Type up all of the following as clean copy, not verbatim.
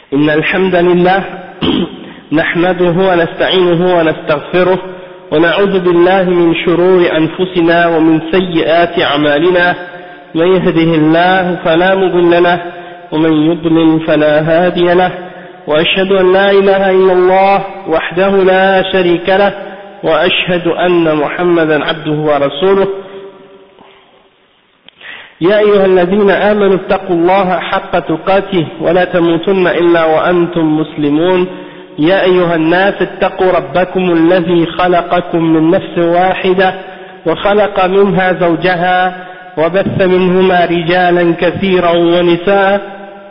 إن الحمد لله نحمده ونستعينه ونستغفره ونعوذ بالله من شرور أنفسنا ومن سيئات أعمالنا من يهده الله فلا مضل له ومن يضلل فلا هادي له وأشهد أن لا إله إلا الله وحده لا شريك له وأشهد أن محمدا عبده ورسوله يا أيها الذين آمنوا اتقوا الله حق تقاته ولا تموتن إلا وأنتم مسلمون يا أيها الناس اتقوا ربكم الذي خلقكم من نفس واحدة وخلق منها زوجها وبث منهما رجالا كثيرا ونساء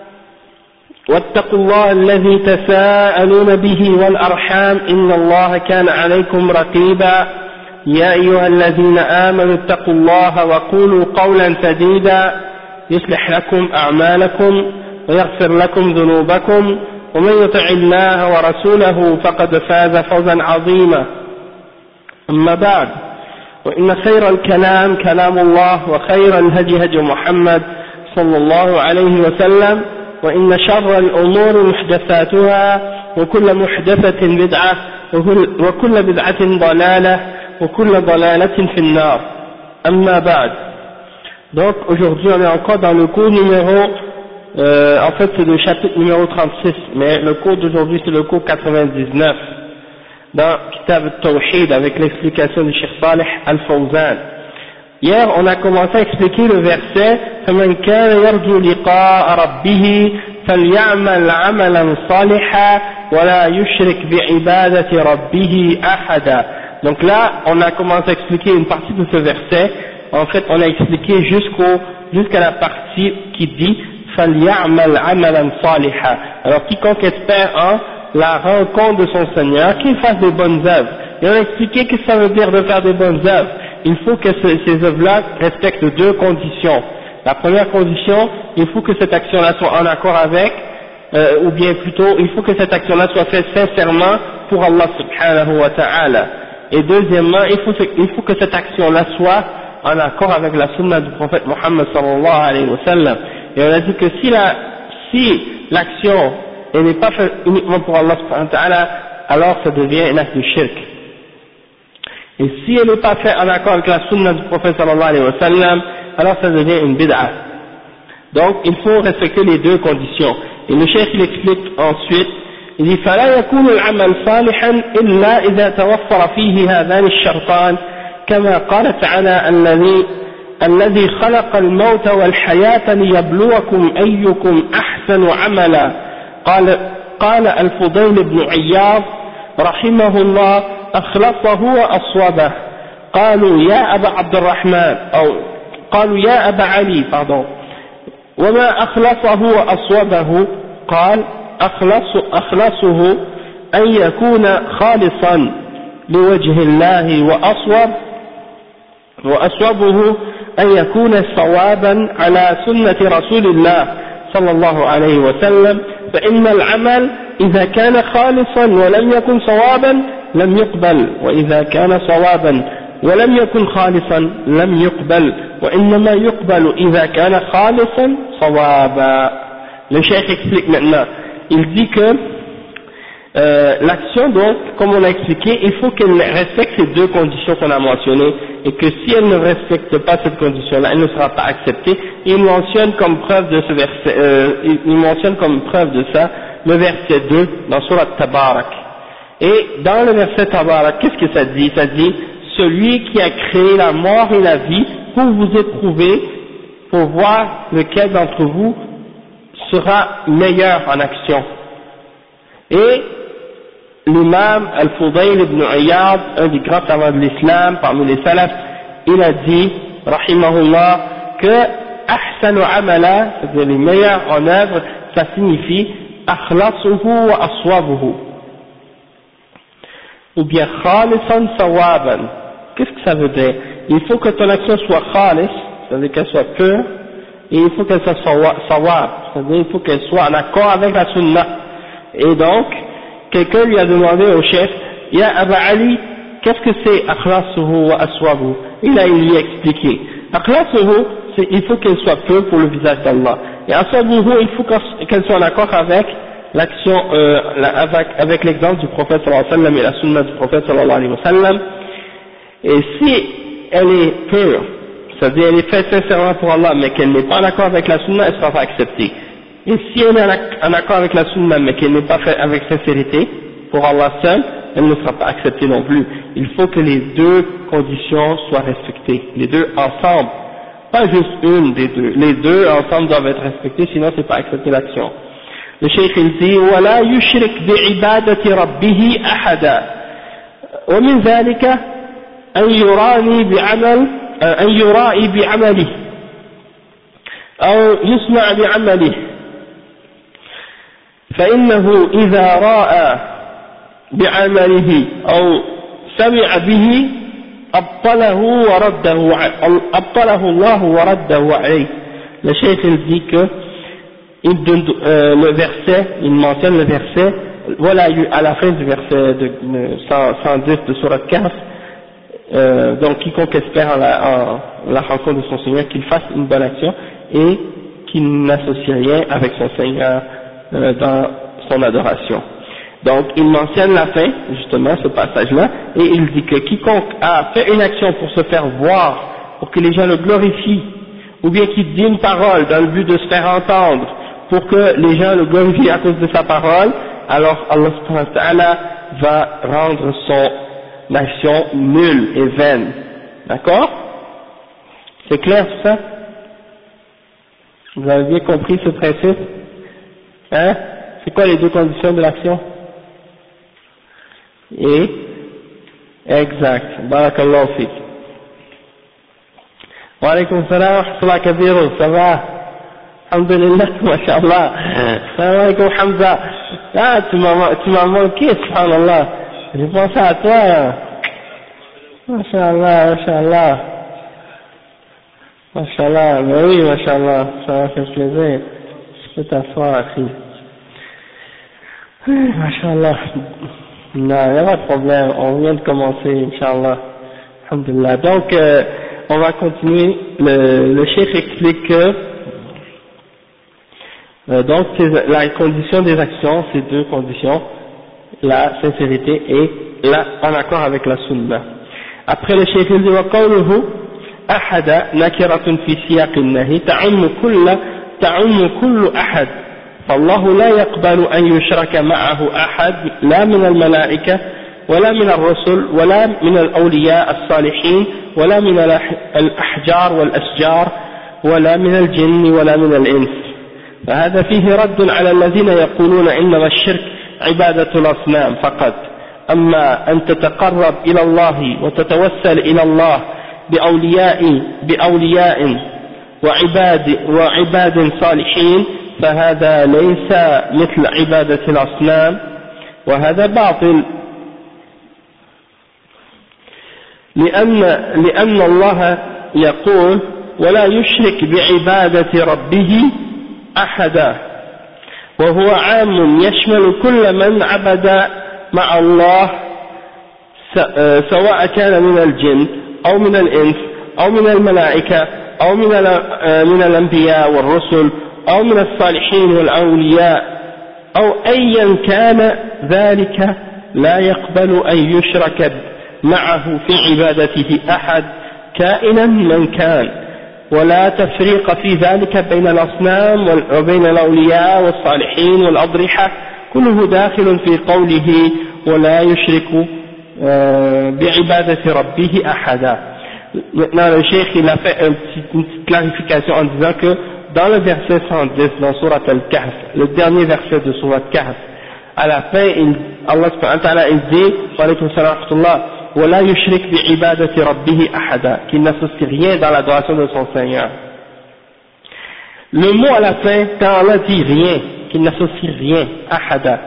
واتقوا الله الذي تساءلون به والأرحام إن الله كان عليكم رقيبا يا أيها الذين آمنوا اتقوا الله وقولوا قولا سديدا يصلح لكم أعمالكم ويغفر لكم ذنوبكم ومن يطع الله ورسوله فقد فاز فوزا عظيما أما بعد وإن خير الكلام كلام الله وخير الهدي هدي محمد صلى الله عليه وسلم وإن شر الأمور محدثاتها وكل محدثة بدعة وكل بدعة ضلالة وكل ضلالة في النار أما بعد. Donc aujourd'hui on est encore dans le cours numéro en fait c'est le chapitre numéro 36, mais le cours d'aujourd'hui c'est le cours 99 dans Kitab al-Tawhid avec l'explication du Cheikh Salih Al-Fawzan. Hier on a commencé à expliquer le verset فَمَنْ كَانَ يَرْجُو لِقَاءَ رَبِّهِ فَلْيَعْمَلْ عَمَلًا صَالِحًا وَلَا يُشْرِكْ بِعِبَادَةِ رَبِّهِ أَحَدًا. Donc là on a commencé à expliquer une partie de ce verset. En fait on a expliqué jusqu'à la partie qui dit فَلْيَعْمَلْ عَمَلًا صَالِحًا. Alors quiconque espère en la rencontre de son Seigneur, qu'il fasse des bonnes œuvres. Et on a expliqué que ça veut dire de faire des bonnes œuvres. Il faut que ces œuvres-là respectent deux conditions. La première condition, il faut que cette action-là soit en accord avec, ou bien plutôt, il faut que cette action-là soit faite sincèrement pour Allah subhanahu wa ta'ala. Et deuxièmement, il faut que cette action-là soit en accord avec la sunna du prophète Muhammad sallallahu alayhi wa sallam. Et on a dit que si l'action n'est pas faite uniquement pour Allah subhanahu wa ta'ala, alors ça devient un acte de shirk. Et si elle n'est pas faite en accord avec la sunna du prophète sallallahu alayhi wa sallam, alors ça devient une bid'a. Donc il faut respecter les deux conditions. Et le cheikh il explique ensuite, il dit فلا يكون العمل صالحا إلا إذا توفر فيه هذان الشرطان كما قال تعالى الذي خلق الموت والحياة ليبلوكم أيكم أحسن عملا. قال الفضيل بن عياض رحمه الله أخلصه وأصوبه. قالوا يا أبا عبد الرحمن قالوا يا أبا علي وما أخلصه وأصوبه؟ قال أخلصه أن يكون خالصا لوجه الله وأصوبه أن يكون صوابا على سنة رسول الله صلى الله عليه وسلم فإن العمل إذا كان خالصا ولم يكن صوابا لم يقبل وإذا كان صوابا ولم يكن خالصا لم يقبل وإنما يقبل إذا كان خالصا صوابا. Le cheikh explique maintenant, il dit que l'action donc, comme on a expliqué, il faut qu'elle respecte ces deux conditions qu'on a mentionnées et que si elle ne respecte pas cette condition-là, elle ne sera pas acceptée. Et il mentionne comme preuve de ce verset, il mentionne comme preuve de ça le verset 2 dans Surat Tabarak. Et dans le verset Tabarak, qu'est-ce que ça dit? Ça dit celui qui a créé la mort et la vie pour vous éprouver, pour voir lequel d'entre vous sera meilleur en action. Et l'imam Al-Fudayl ibn Iyad, un des grands savants de l'islam parmi les salafs, il a dit, rahimahullah, que ahsanu amala, c'est-à-dire les meilleurs en œuvre, ça signifie akhlasuhu wa aswabuhu, ou bien khalisan sawaban. Qu'est-ce que ça veut dire? Il faut que ton action soit khalis, c'est-à-dire qu'elle soit pure, et il faut qu'elle soit sawab, c'est-à-dire il faut qu'elle soit en accord avec la sunna. Et donc, quelqu'un lui a demandé au chef, Ya Aba Ali, qu'est-ce que c'est akhlasuhu wa aswabuhu? Il lui a expliqué. Akhlasuhu, il faut qu'elle soit pure pour le visage d'Allah. Et aswabuhu, il faut qu'elle soit en accord avec l'action avec l'exemple du prophète sallallahu alayhi wa sallam et la sunna du prophète sallallahu alayhi wa sallam, et si elle est pure, c'est-à-dire elle est faite sincèrement pour Allah mais qu'elle n'est pas en accord avec la sunna, elle ne sera pas acceptée. Et si elle est en accord avec la sunna mais qu'elle n'est pas faite avec sincérité pour Allah seul, elle ne sera pas acceptée non plus. Il faut que les deux conditions soient respectées, les deux ensemble, pas juste une des deux, les deux ensemble doivent être respectés, sinon c'est pas accepter l'action. Le cheikh il dit ولا يشرك بعبادة ربه أحدا ومن ذلك أن يرائي بعمله أو يسمع بعمله، فإنه إذا رأى بعمله أو سمع به أبطله الله ورده عليه. Le cheikh il dit que il donne le verset, il mentionne le verset, voilà à la fin du verset de 110 de Sourate Kahf, donc quiconque espère en la rencontre de son Seigneur, qu'il fasse une bonne action et qu'il n'associe rien avec son Seigneur dans son adoration. Donc il mentionne la fin, justement ce passage-là, et il dit que quiconque a fait une action pour se faire voir, pour que les gens le glorifient, ou bien qu'il dit une parole dans le but de se faire entendre, pour que les gens le glorifient à cause de sa parole, alors Allah subhanahu wa ta'ala va rendre son action nulle et vaine. D'accord? C'est clair tout ça? Vous avez bien compris ce principe? Hein? C'est quoi les deux conditions de l'action? Et exact. Barakallahu fik. Wa alaykum salam wa rahmatullahi kabiru. Ça va? Alhamdulillah, mashallah. Salam alaykum Hamza. Ah, tu m'as manqué, subhanallah. J'ai pensé à toi. Mashallah, mashallah. Mashallah, mais oui, mashallah. Ça va faire plaisir. Je peux t'asseoir, akhi. Mashallah. Non, il n'y a pas de problème, on vient de commencer, Inch'Allah. Alhamdulillah. Donc, on va continuer. Le cheikh explique que, donc, la condition des actions, c'est deux conditions, la sincérité et en accord avec la sunna. Après, le cheikh dit, وقوله أحد نكرة في سياق النهي تعم كل أحد. فالله لا يقبل أن يشرك معه أحد لا من الملائكة ولا من الرسل ولا من الأولياء الصالحين ولا من الأحجار والأشجار ولا من الجن ولا من الإنس. فهذا فيه رد على الذين يقولون إنما الشرك عبادة الأصنام فقط، أما أن تتقرب إلى الله وتتوسل إلى الله بأولياء وعباد صالحين فهذا ليس مثل عبادة الأصنام وهذا باطل، لأن الله يقول ولا يشرك بعبادة ربه أحدا، وهو عام يشمل كل من عبد مع الله سواء كان من الجن أو من الإنس أو من الملائكة أو من الأنبياء والرسل أو من الصالحين والأولياء أو أيا كان ذلك، لا يقبل أن يشرك معه في عبادته أحد كائنا من كان، ولا تفريق في ذلك بين الأصنام وبين الأولياء والصالحين والأضرحة، كله داخل في قوله ولا يشرك بعبادة ربه أحدا. Maintenant le cheikh il a fait une petite clarification en disant que dans le verset 110 dans Surat Al-Kahf, le dernier verset de Surat Al-Kahf, à la fin Allah subhanahu wa ta'ala il dit wa alaykum salam wa rahmatullah wa la yushrik bi ibadati rabbih ahada, qu'il n'associe rien dans l'adoration de son Seigneur. Le mot à la fin, quand Allah dit rien, qu'il n'associe rien, ahada,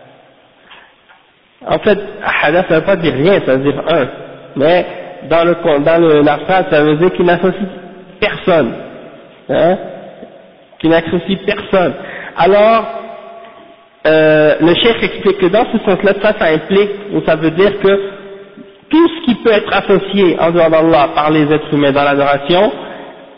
en fait ahada ça veut pas dire rien, ça veut dire un, mais dans la phrase ça veut dire qu'il n'associe personne, hein, qu'il n'associe personne. Alors le cheikh explique que dans ce sens-là, ça implique, ou ça veut dire que tout ce qui peut être associé en dehors d'Allah par les êtres humains dans l'adoration,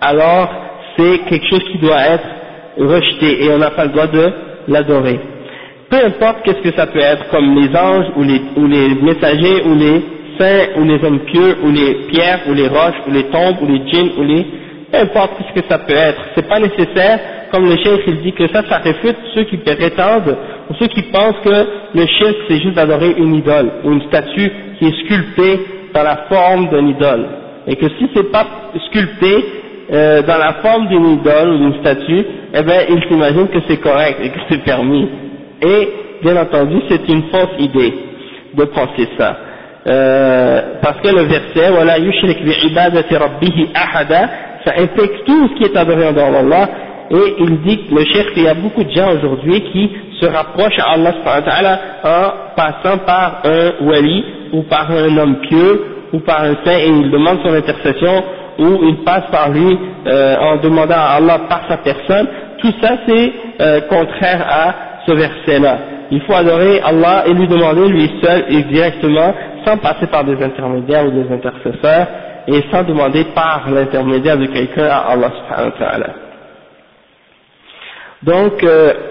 alors c'est quelque chose qui doit être rejeté et on n'a pas le droit de l'adorer. peu importe qu'est-ce que ça peut être, comme les anges, ou les messagers, ou les saints, ou les hommes pieux, ou les pierres, ou les roches, ou les tombes, ou les djinns, peu importe ce que ça peut être, c'est pas nécessaire, comme le cheikh il dit que ça réfute ceux qui prétendent, ou ceux qui pensent que le shirk c'est juste d'adorer une idole, ou une statue qui est sculptée dans la forme d'une idole, et que si c'est pas sculpté dans la forme d'une idole ou d'une statue, eh bien ils s'imaginent que c'est correct et que c'est permis, et bien entendu c'est une fausse idée de penser ça. Parce que le verset وَلَا يُشْرِكْ بِعِبَادَةِ رَبِّهِ أَحَدًا, ça implique tout ce qui est adoré en dehors d'Allah, et il dit, le cheikh, qu'il y a beaucoup de gens aujourd'hui qui se rapprochent à Allah subhanahu wa ta'ala en passant par un wali, ou par un homme pieux, ou par un saint, et ils demandent son intercession, ou ils passent par lui en demandant à Allah par sa personne. Tout ça c'est contraire à ce verset-là. Il faut adorer Allah et lui demander lui seul et directement, sans passer par des intermédiaires ou des intercesseurs, et sans demander par l'intermédiaire de quelqu'un à Allah subhanahu wa ta'ala. Donc,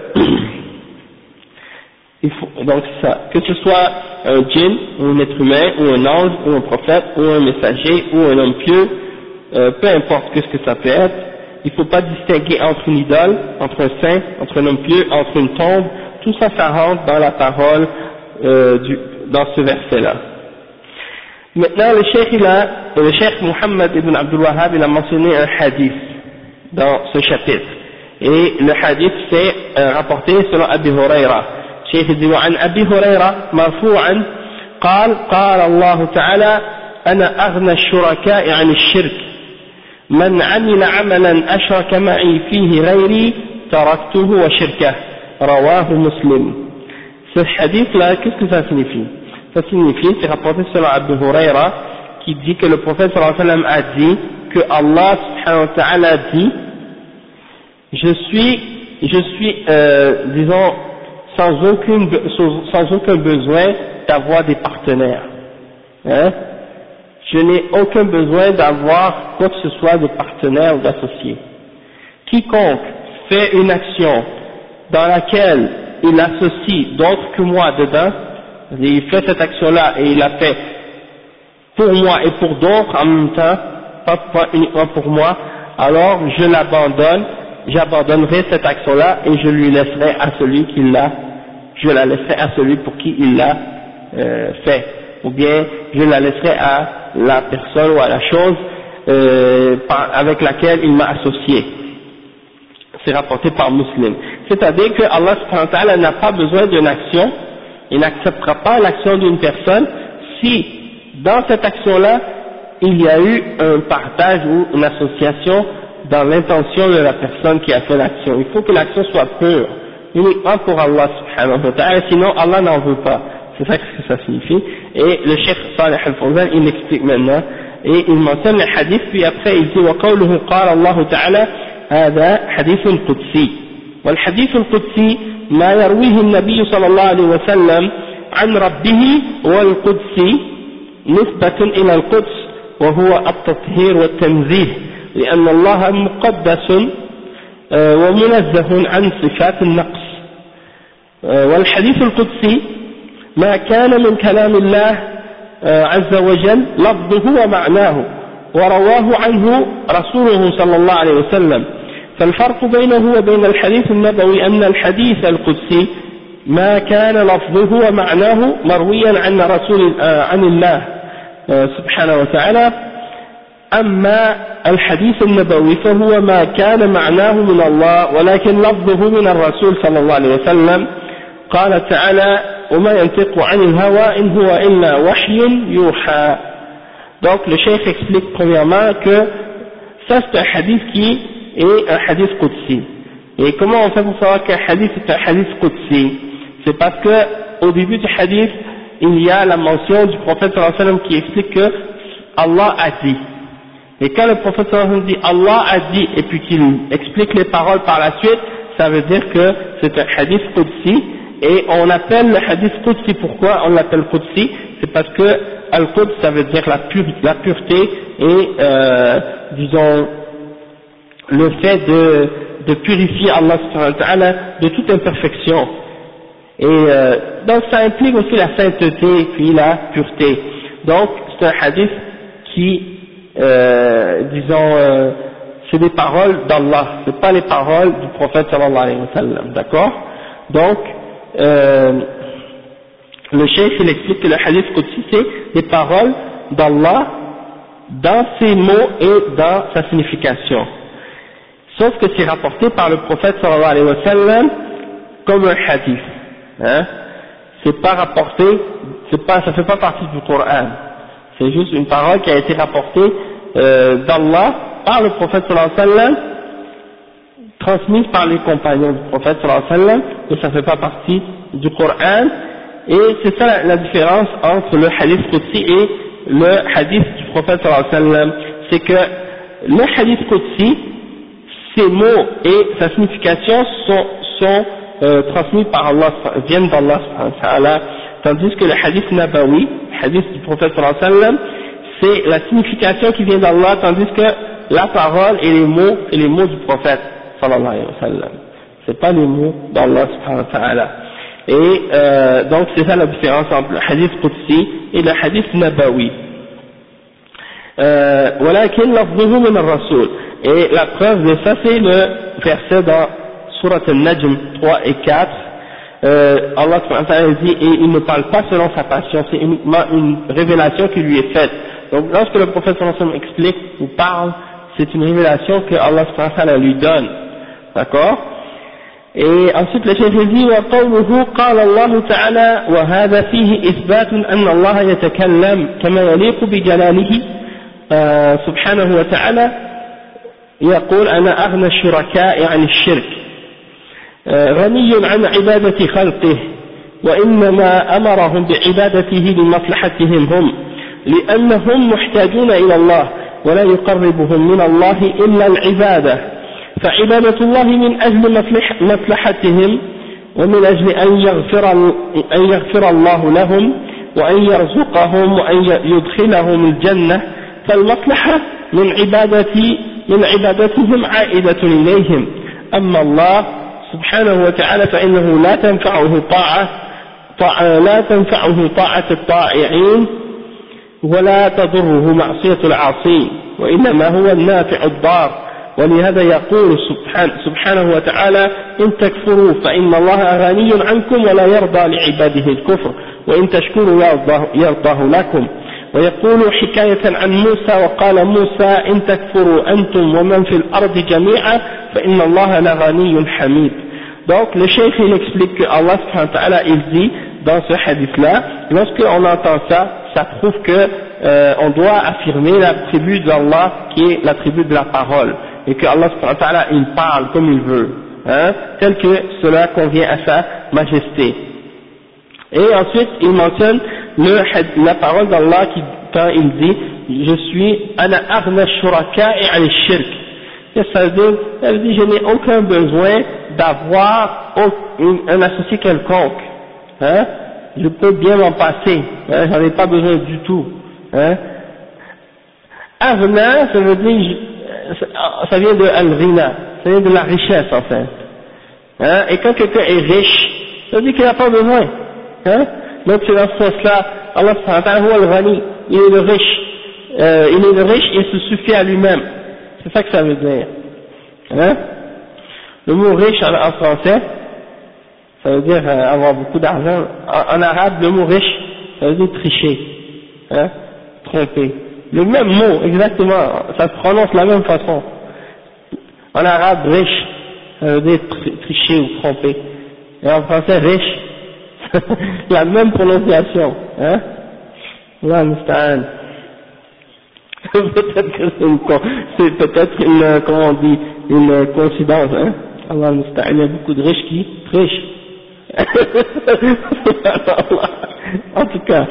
donc ça, que ce soit un djinn, ou un être humain, ou un ange, ou un prophète, ou un messager, ou un homme pieux, peu importe ce que ça peut être, il ne faut pas distinguer entre une idole, entre un saint, entre un homme pieux, entre une tombe, tout ça, ça rentre dans la parole dans ce verset-là. Maintenant, le cheikh Muhammad ibn Abdul Wahhab, il a mentionné un hadith dans ce chapitre. Et le hadith c'est rapporté selon Abi Huraira. الشيخ dit وعن أبي هريرة مرفوعا قال الله تعالى أنا أغنى الشركاء عن الشرك من عمل عملا أشرك معي فيه غيري تركته وشركه رواه مسلم. Ce hadith là, qu'est-ce que ça signifie? Ça signifie, c'est rapporté selon Abu Huraira, qui dit que le prophète sallallahu alayhi wa sallam a dit que Allah subhanahu wa ta'ala dit je suis disons sans aucun besoin d'avoir des partenaires, hein? Je n'ai aucun besoin d'avoir quoi que ce soit de partenaires ou d'associés. Quiconque fait une action dans laquelle il associe d'autres que moi dedans, il fait cette action-là et il la fait pour moi et pour d'autres en même temps, pas uniquement pour moi, alors j'abandonnerai cette action-là et je lui laisserai à celui qui l'a, je la laisserai à celui pour qui il l'a fait, ou bien je la laisserai à la personne ou à la chose avec laquelle il m'a associé. C'est rapporté par Muslim. C'est-à-dire que Allah subhanahu wa ta'ala n'a pas besoin d'une action, il n'acceptera pas l'action d'une personne si dans cette action-là il y a eu un partage ou une association dans l'intention de la personne qui a fait l'action. Il faut que l'action soit pure, uniquement pour Allah subhanahu wa ta'ala, sinon Allah n'en veut pas. C'est ça que ça signifie. Et le cheikh Salih al-Fawzan, il explique maintenant, et il mentionne le hadith, puis après il dit وَقَوْلُهُ قَالَ اللَّهُ تَعَالَى هذا حديث قدسي. والحديث القدسي ما يرويه النبي صلى الله عليه وسلم عن ربه، والقدسي نسبة إلى القدس وهو التطهير والتنزيه، لأن الله مقدس ومنزه عن صفات النقص. والحديث القدسي ما كان من كلام الله عز وجل لفظه ومعناه ورواه عنه رسوله صلى الله عليه وسلم. فالفرق بينه وبين الحديث النبوي أن الحديث القدسي ما كان لفظه ومعناه مرويا عن الله سبحانه وتعالى، أما الحديث النبوي فهو ما كان معناه من الله ولكن لفظه من الرسول صلى الله عليه وسلم. قال تعالى وما ينطق عن الهوى إن هو إلا وحي يوحى. Donc le cheikh explique premièrement que ça c'est un hadith qui est un hadith qudsi. Et comment on fait pour savoir qu'un hadith est un hadith qudsi? C'est parce que au début du hadith il y a la mention du prophète sallallahu alayhi wa sallam qui explique que Allah a dit. Et quand le prophète sallallahu alayhi wa sallam dit Allah a dit et puis qu'il explique les paroles par la suite, ça veut dire que c'est un hadith qudsi. Et on appelle le hadith qudsi, pourquoi on l'appelle qudsi? C'est parce que al-Quds ça veut dire la pureté et disons le fait de purifier Allah subhanahu wa ta'ala de toute imperfection. Et donc ça implique aussi la sainteté puis la pureté. Donc c'est un hadith qui, disons, c'est des paroles d'Allah, c'est pas les paroles du prophète sallallahu alayhi wa sallam, d'accord? Donc le cheikh il explique que le hadith Qudsi c'est des paroles d'Allah dans ses mots et dans sa signification. Sauf que c'est rapporté par le prophète sallallahu alayhi wa sallam comme un hadith. Hein? C'est pas rapporté, ça fait pas partie du Coran. C'est juste une parole qui a été rapportée d'Allah par le prophète sallallahu alayhi wa sallam, transmise par les compagnons du prophète sallallahu alayhi wa sallam, et ça fait pas partie du Coran. Et c'est ça la différence entre le hadith Qudsi et le hadith du prophète sallallahu alayhi wa sallam. C'est que le hadith Qudsi, ses mots et sa signification sont transmis par Allah, viennent d'Allah, tandis que le hadith Nabawi, le hadith du prophète sallallahu alayhi wa sallam, c'est la signification qui vient d'Allah, tandis que la parole et les mots du prophète sallallahu alayhi wa sallam. C'est pas les mots d'Allah subhanahu wa ta'ala. Et donc c'est ça la différence entre le hadith Qudsi et le hadith Nabawi. ولكن لفظه من الرسول. Et la preuve de ça c'est le verset dans Surat al-Najm 3 et 4. Allah subhanahu wa ta'ala dit, et il ne parle pas selon sa passion, c'est uniquement une révélation qui lui est faite. Donc lorsque le prophète sallallahu alayhi wa sallam explique ou parle, c'est une révélation que Allah subhanahu wa ta'ala lui donne. D'accord? Et ensuite le chef dit وقوله قال الله تعالى وهذا فيه إثبات أن الله يتكلم كما يليق بجلاله سبحانه وتعالى يقول أنا أغنى الشركاء عن الشرك غني عن عبادة خلقه وإنما أمرهم بعبادته لمصلحتهم هم لأنهم محتاجون إلى الله ولا يقربهم من الله إلا العبادة فعبادة الله من أجل مصلحتهم ومن أجل أن يغفر الله لهم وأن يرزقهم وأن يدخلهم الجنة فالمصلحة من عبادتهم عائدة إليهم أما الله سبحانه وتعالى فإنه لا تنفعه طاعة الطائعين ولا تضره معصية العاصين وإنما هو النافع الضار ولهذا يقول سبحانه وتعالى إن تكفروا فإن الله غني عنكم ولا يرضى لعباده الكفر وإن تشكروا يرضاه لكم ويقول حكاية عن موسى وقال موسى إن تكفروا أنتم ومن في الأرض جميعا فإن الله لغني حميد. Donc le cheikh il explique que Allah subhanahu wa ta'ala il dit dans ce hadith là, lorsqu'on entend ça, ça prouve que on doit affirmer l'attribut d'Allah qui est l'attribut de la parole et que Allah subhanahu wa ta'ala il parle comme il veut, hein, tel que cela convient à sa majesté. Et ensuite il mentionne la parole d'Allah qui, quand il dit je suis ana aghna shuraka'i 'an ash-shirk, ça veut dire je n'ai aucun besoin d'avoir un associé quelconque, hein, je peux bien m'en passer, hein, j'en ai pas besoin du tout, hein. Aghna, ça veut dire ça vient de al-ghina, ça vient de la richesse en fait, hein, et quand quelqu'un est riche, ça veut dire qu'il n'a pas besoin, hein. Donc c'est dans ce sens-là, Allah subhanahu wa ta'ala huwa al-ghani, il est le riche, il se suffit à lui-même, c'est ça que ça veut dire, hein. Le mot riche en français, ça veut dire avoir beaucoup d'argent. En arabe, le mot riche, ça veut dire tricher, hein, tromper. Le même mot, exactement, ça se prononce de la même façon. En arabe, riche, ça veut dire tricher ou tromper. Et en français, riche, la même prononciation, hein. Allah musta'an. Peut-être que c'est peut-être une, comment on dit, une coïncidence, hein. Allah musta'an, il y a beaucoup de riches qui trichent. En tout cas,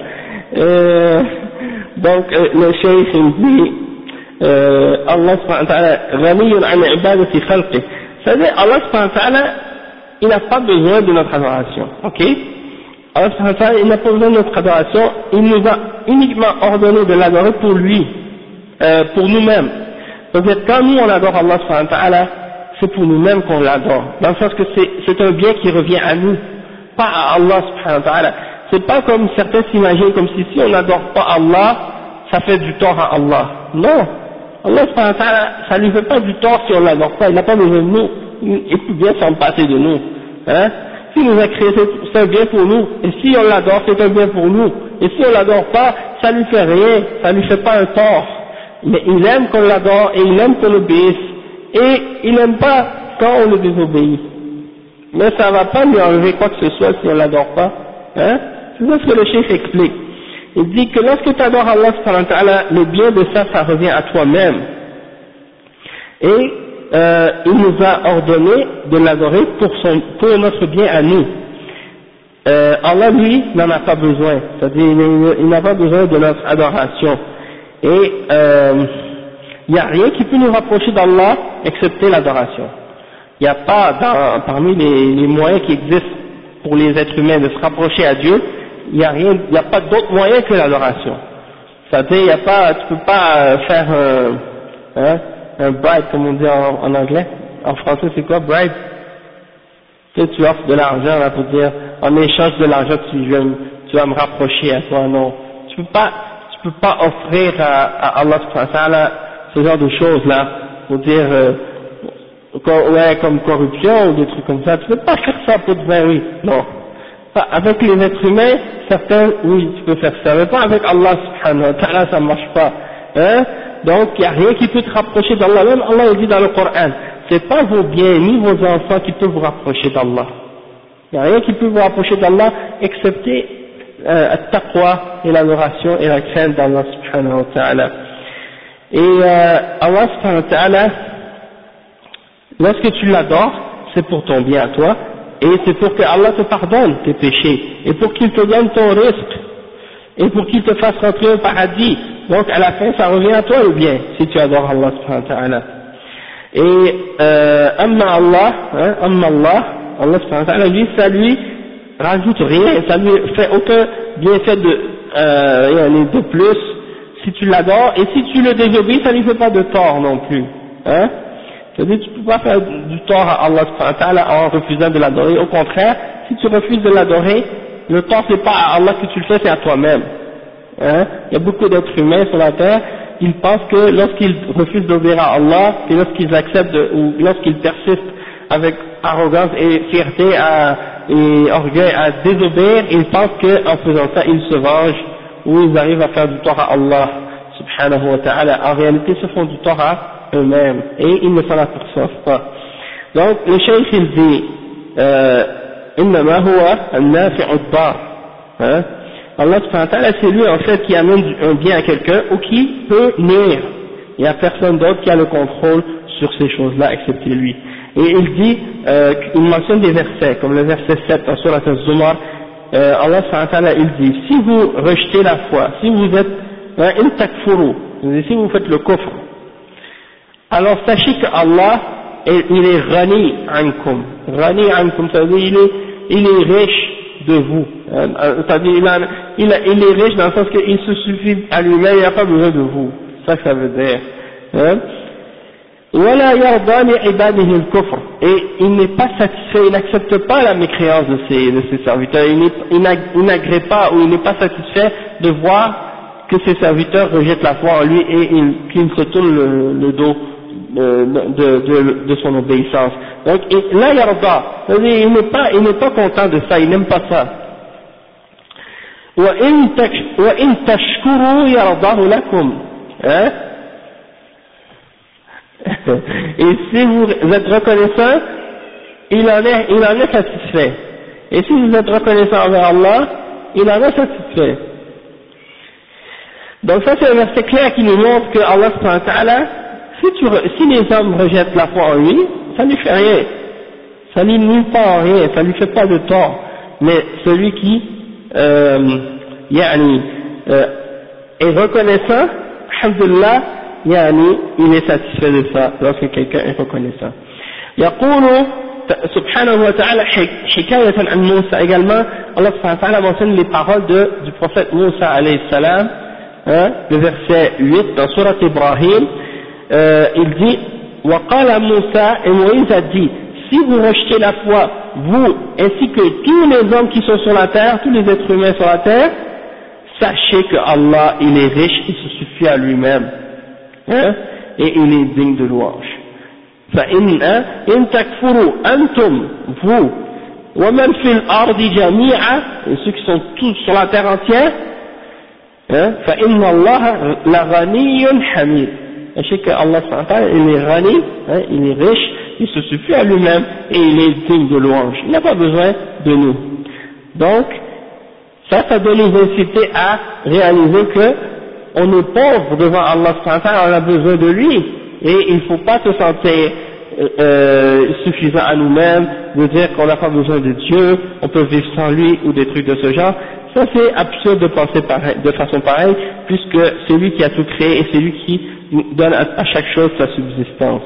donc le cheikh il dit Allah subhanahu wa ta'ala ghaniyun 'an ibadati khalqih, c'est-à-dire Allah subhanahu wa ta'ala il n'a pas besoin de notre adoration, ok. Allah subhanahu wa ta'ala il n'a pas besoin de notre adoration, il nous a uniquement ordonné de l'adorer pour lui, pour nous-mêmes. Donc quand nous on adore Allah subhanahu wa ta'ala, c'est pour nous-mêmes qu'on l'adore, dans le sens que c'est un bien qui revient à nous, pas à Allah subhanahu wa ta'ala. C'est pas comme certains s'imaginent, comme si on n'adore pas Allah, ça fait du tort à Allah. Non. Allah subhanahu wa ta'ala, ça lui fait pas du tort si on l'adore pas, il n'a pas besoin de nous, il peut bien s'en passer de nous. Hein? S'il nous a créé, c'est un bien pour nous, et si on l'adore, c'est un bien pour nous. Et si on l'adore pas, ça lui fait rien, ça lui fait pas un tort. Mais il aime qu'on l'adore, et il aime qu'on l'obéisse, et il n'aime pas quand on le désobéit. Mais ça va pas lui enlever quoi que ce soit si on l'adore pas. Hein? C'est ça ce que le cheikh explique. Il dit que lorsque tu adores Allah subhanahu wa ta'ala, le bien de ça, ça revient à toi-même. Et il nous a ordonné de l'adorer pour notre bien à nous. Allah, lui, n'en a pas besoin. C'est-à-dire, il n'a pas besoin de notre adoration. Et il n'y a rien qui peut nous rapprocher d'Allah excepté l'adoration. Il n'y a pas, parmi les moyens qui existent pour les êtres humains de se rapprocher à Dieu, il n'y a pas d'autre moyen que l'adoration. C'est-à-dire, il n'y a pas, tu peux pas faire un bribe, comme on dit en anglais. En français, c'est quoi, bribe? Tu offres de l'argent, là, pour dire, en échange de l'argent, tu vas me rapprocher à toi, non. Tu peux pas offrir à Allah subhanahu wa ta'ala ce genre de choses, là, pour dire, comme corruption ou des trucs comme ça. Tu peux pas faire ça pour dire oui, non. Avec les êtres humains, certains, oui, tu peux faire ça, mais pas avec Allah subhanahu wa ta'ala, ça marche pas. Hein? Donc, il n'y a rien qui peut te rapprocher d'Allah. Même Allah dit dans le Coran, c'est pas vos biens ni vos enfants qui peuvent vous rapprocher d'Allah. Il n'y a rien qui peut vous rapprocher d'Allah, excepté le taqwa et l'adoration et la crainte d'Allah subhanahu wa ta'ala. Et Allah subhanahu wa ta'ala, lorsque tu l'adores, c'est pour ton bien à toi, et c'est pour que Allah te pardonne tes péchés, et pour qu'il te donne ton risque, et pour qu'il te fasse rentrer au paradis. Donc à la fin, ça revient à toi le bien, si tu adores Allah subhanahu wa ta'ala. Et amma Allah subhanahu wa ta'ala, lui, ça lui rajoute rien, ça lui fait aucun bienfait de plus, si tu l'adores, et si tu le désobéis, ça lui fait pas de tort non plus. Hein? C'est-à-dire, tu ne peux pas faire du tort à Allah subhanahu wa ta'ala en refusant de l'adorer. Au contraire, si tu refuses de l'adorer, le tort c'est pas à Allah que tu le fais, c'est à toi-même. Hein? Il y a beaucoup d'êtres humains sur la terre, ils pensent que lorsqu'ils refusent d'obéir à Allah, et lorsqu'ils acceptent ou lorsqu'ils persistent avec arrogance et fierté et orgueil à désobéir, ils pensent qu'en faisant ça, ils se vengent ou ils arrivent à faire du tort à Allah subhanahu wa ta'ala. En réalité, ils se font du tort à eux-mêmes et ils ne s'en aperçoivent pas. Donc le cheikh il dit إنما هو النافع الضار. Allah subhanahu wa ta'ala, c'est lui en fait qui amène un bien à quelqu'un ou qui peut nuire. Il n'y a personne d'autre qui a le contrôle sur ces choses-là excepté lui. Et il dit, il mentionne des versets comme le verset 7 en Surat al-Zumar. Allah subhanahu wa ta'ala il dit, si vous rejetez la foi, si vous êtes in takfuru, si vous faites le kufr, alors sachez que Allah, il est Rani ankum. Rani ankum, ça veut dire il est riche de vous. C'est-à-dire il est riche dans le sens qu'il se suffit à lui-même, il n'a pas besoin de vous. C'est ça que ça veut dire. وَلَا يَرْضَى لِعِبَادِهِ الْكُفْرِ. Et il n'est pas satisfait, il n'accepte pas la mécréance de ses serviteurs. Il n'agrée pas ou il n'est pas satisfait de voir que ses serviteurs rejettent la foi en lui et qu'il se tourne le dos de son obéissance. Donc là yarda, c'est-à-dire il n'est pas content de ça, il n'aime pas ça. وَإِن تَشْكُرُوا يَرْضَهُ لَكُمْ. Et si vous êtes reconnaissant, il en est satisfait. Et si vous êtes reconnaissant envers Allah, il en est satisfait. Donc ça c'est un verset clair qui nous montre que Allah subhanahu wa ta'ala, si les hommes rejettent la foi en lui, ça ne lui fait rien, ça ne lui nuit pas en rien, ça ne lui fait pas de tort. Mais celui qui est reconnaissant, alhamdulillah, il est satisfait de ça lorsque quelqu'un est reconnaissant. يقول سبحانه وتعالى حكاية عن موسى également, Allah subhanahu wa ta'ala mentionne les paroles du prophète Moussa alayhi salam, le verset 8 dans Surat Ibrahim, il dit وقال موسى, et Moïse a dit si vous rejetez la foi, vous, ainsi que tous les hommes qui sont sur la terre, tous les êtres humains sur la terre, sachez que Allah, il est riche, il se suffit à lui-même, hein, et il est digne de louange. إن تكفروا أنتم vous ومن في الأرض جميعا, et ceux qui sont tous sur la terre entière, hein, فإن الله لغني حميد. Sachez que Allah il est ghani, hein, il est riche, il se suffit à lui-même et il est digne de louange. Il n'a pas besoin de nous. Donc, ça doit nous inciter à réaliser que on est pauvre devant Allah, on a besoin de lui, et il ne faut pas se sentir suffisant à nous-mêmes, de dire qu'on n'a pas besoin de Dieu, on peut vivre sans lui ou des trucs de ce genre. Ça c'est absurde de penser de façon pareille, puisque c'est lui qui a tout créé et c'est lui qui donne à chaque chose sa subsistance.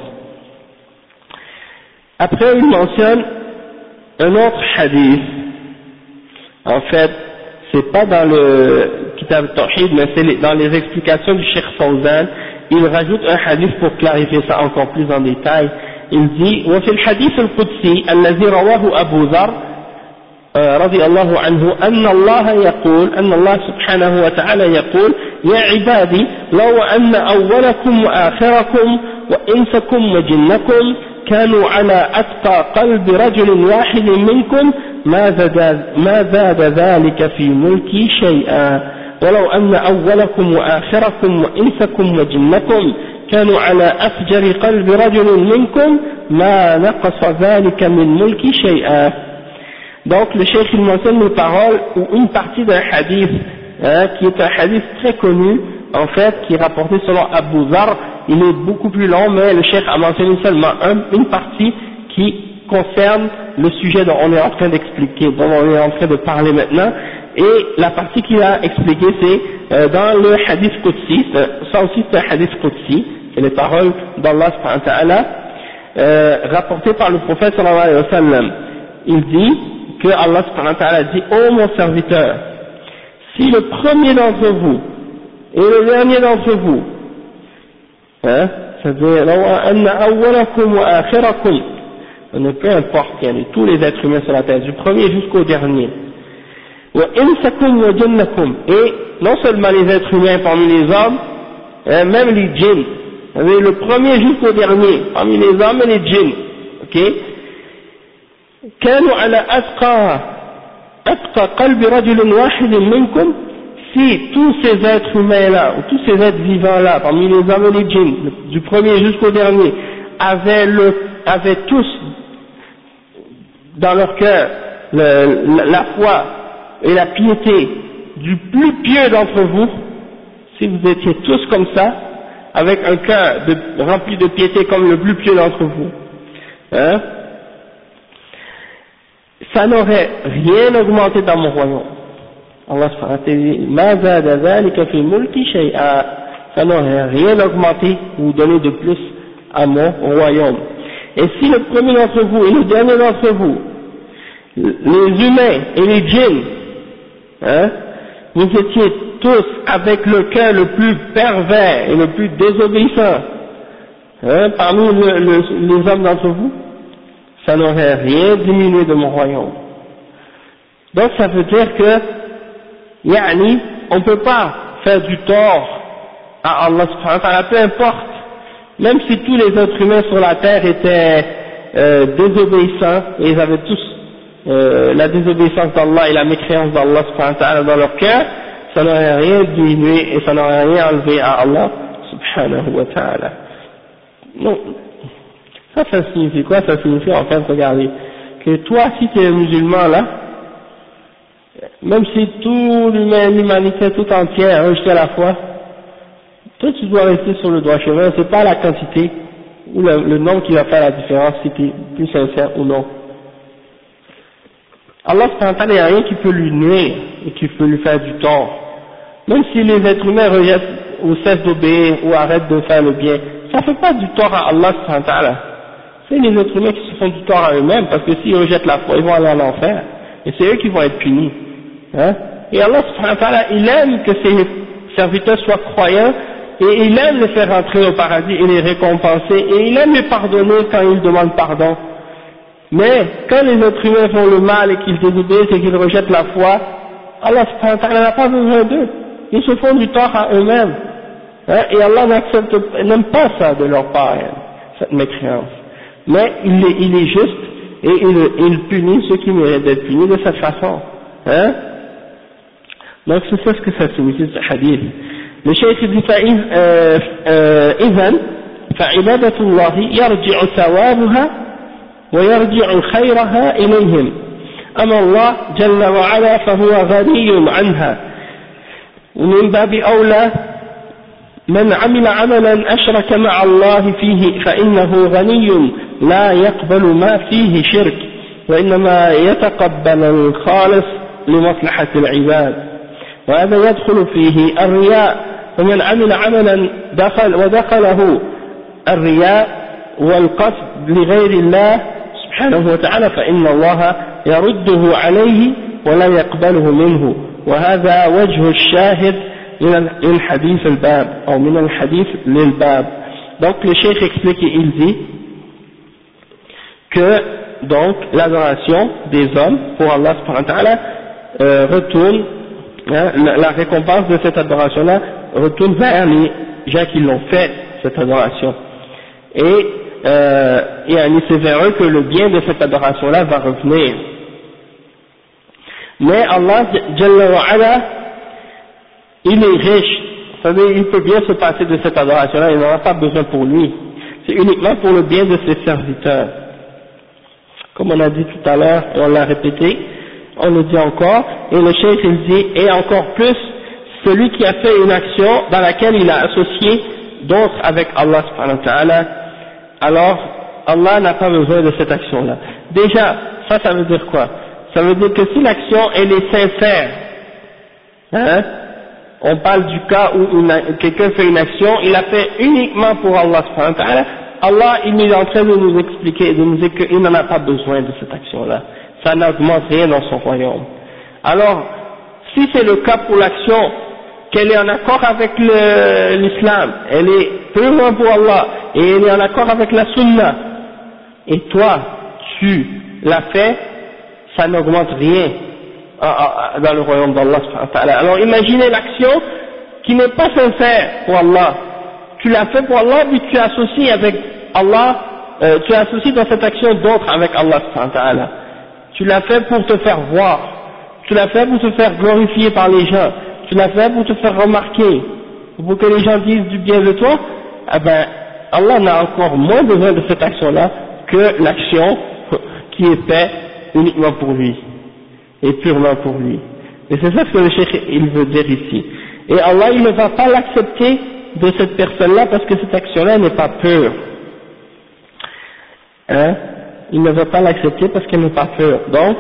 Après il mentionne un autre hadith. En fait, c'est pas dans le Kitab Tawhid, mais c'est dans les explications du Cheikh Fawzan. Il rajoute un hadith pour clarifier ça encore plus en détail. Il dit: وفي الحديث القدسي الذي رواه أبو ذر رضي الله عنه أن الله سبحانه وتعالى يقول: يا عبادي لو أن أولكم وآخركم وإنسكم وجنكم كانوا على أتقى قلب رجل واحد منكم ما زاد ذلك في ملكي شيئا ولو أن أولكم وآخركم وإنسكم وجنكم كانوا على أفجر قلب رجل منكم ما نقص ذلك من ملكي شيئا. Donc le cheikh il mentionne les paroles ou une partie d'un hadith, hein, qui est un hadith très connu, en fait, qui est rapporté selon Abu Dharr. Il est beaucoup plus long, mais le cheikh a mentionné seulement une partie qui concerne le sujet dont on est en train d'expliquer, dont on est en train de parler maintenant. Et la partie qu'il a expliquée, c'est dans le hadith Qudsi, ça aussi c'est un hadith Qudsi, c'est les paroles d'Allah subhanahu wa ta'ala, rapportées par le prophète sallallahu alayhi wa sallam. Il dit que Allah subhanahu wa ta'ala dit: ô mon serviteur, si le premier d'entre vous et le dernier d'entre vous, hein, c'est-à-dire peu importe, tous les êtres humains sur la terre, du premier jusqu'au dernier, et non seulement les êtres humains parmi les hommes, hein, même les djinns, le premier jusqu'au dernier, parmi les hommes et les djinns, ok, كانوا على أتقى قلب رجل واحد منكم, si tous ces êtres humains-là, ou tous ces êtres vivants-là, parmi les hommes et les djinns, du premier jusqu'au dernier, avaient tous dans leur cœur la foi et la piété du plus pieux d'entre vous, si vous étiez tous comme ça, avec un cœur rempli de piété comme le plus pieux d'entre vous, hein, ça n'aurait rien augmenté dans mon royaume. Allah ça n'aurait rien augmenté ou donné de plus à mon royaume. Et si le premier d'entre vous et le dernier d'entre vous, les humains et les djinns, hein, vous étiez tous avec le cœur le plus pervers et le plus désobéissant, hein, parmi les hommes d'entre vous, ça n'aurait rien diminué de mon royaume. Donc ça veut dire que on ne peut pas faire du tort à Allah subhanahu wa ta'ala, peu importe, même si tous les êtres humains sur la terre étaient désobéissants, et ils avaient tous la désobéissance d'Allah et la mécréance d'Allah subhanahu wa ta'ala dans leur cœur, ça n'aurait rien diminué et ça n'aurait rien enlevé à Allah subhanahu wa ta'ala. Non. Ça signifie quoi? Ça signifie en fait, regardez, que toi, si tu es musulman là, même si toute l'humanité tout entière a rejeté la foi, toi tu dois rester sur le droit chemin, c'est pas la quantité ou le nombre qui va faire la différence si tu es plus sincère ou non. Allah subhanahu wa ta'ala, il n'y a rien qui peut lui nuire et qui peut lui faire du tort. Même si les êtres humains rejettent ou cessent d'obéir ou arrêtent de faire le bien, ça ne fait pas du tort à Allah subhanahu wa ta'ala. C'est les êtres humains qui se font du tort à eux-mêmes, parce que s'ils rejettent la foi, ils vont aller en enfer. Et c'est eux qui vont être punis. Hein? Et Allah subhanahu wa ta'ala, il aime que ses serviteurs soient croyants, et il aime les faire entrer au paradis et les récompenser, et il aime les pardonner quand ils demandent pardon. Mais quand les êtres humains font le mal et qu'ils désobéissent et qu'ils rejettent la foi, Allah subhanahu wa ta'ala n'a pas besoin d'eux. Ils se font du tort à eux-mêmes. Hein, et Allah n'aime pas ça de leur part, cette mécréance. Mais il est juste et il punit ceux qui méritent d'être punis de cette façon. Hein? Donc c'est ça ce que ça signifie ce hadith. Le cheikh dit إذن فعبادة الله يرجع ثوابها ويرجع خيرها إليهم. أما الله جل وعلا فهو غني عنها. ومن باب أولى من عمل عملا أشرك مع الله فيه فإنه غني لا يقبل ما فيه شرك وإنما يتقبل الخالص لمصلحة العباد. وهذا يدخل فيه الرياء. ومن عمل عملا ودخله الرياء والقصد لغير الله سبحانه وتعالى فإن الله يرده عليه ولا يقبله منه. وهذا وجه الشاهد من حديث الباب أو من الحديث للباب. Donc le cheikh explique et il dit que donc l'adoration des hommes pour Allah subhanahu wa ta'ala retourne, la récompense de cette adoration là retourne vers les gens qui l'ont fait cette adoration, et c'est vers eux que le bien de cette adoration là va revenir. Mais Allah Jalla wa Ala, il est riche, c'est-à-dire il peut bien se passer de cette adoration là, il n'en a pas besoin pour lui, c'est uniquement pour le bien de ses serviteurs. Comme on a dit tout à l'heure et on l'a répété, on le dit encore, et le cheikh il dit, et encore plus celui qui a fait une action dans laquelle il a associé d'autres avec Allah subhanahu wa ta'ala, alors Allah n'a pas besoin de cette action là. Déjà, ça veut dire quoi? Ça veut dire que si l'action elle est sincère, hein, on parle du cas où quelqu'un fait une action, il a fait uniquement pour Allah subhanahu wa ta'ala, Allah il est en train de nous expliquer, de nous dire qu'il n'en a pas besoin de cette action là, ça n'augmente rien dans son royaume. Alors, si c'est le cas pour l'action, qu'elle est en accord avec l'islam, elle est purement pour Allah, et elle est en accord avec la sunna, et toi, tu l'as fait, ça n'augmente rien dans le royaume d'Allah. Alors imaginez l'action qui n'est pas sincère pour Allah, tu l'as fait pour Allah, puis tu associes avec Allah, tu associes dans cette action d'autres avec Allah, tu l'as fait pour te faire voir, tu l'as fait pour te faire glorifier par les gens, tu l'as fait pour te faire remarquer, pour que les gens disent du bien de toi, eh ben, Allah n'a encore moins besoin de cette action-là que l'action qui est faite uniquement pour lui, et purement pour lui. Et c'est ça ce que le cheikh il veut dire ici. Et Allah il ne va pas l'accepter de cette personne-là parce que cette action-là n'est pas pure. Hein? Il ne va pas l'accepter parce qu'elle n'est pas pure. Donc,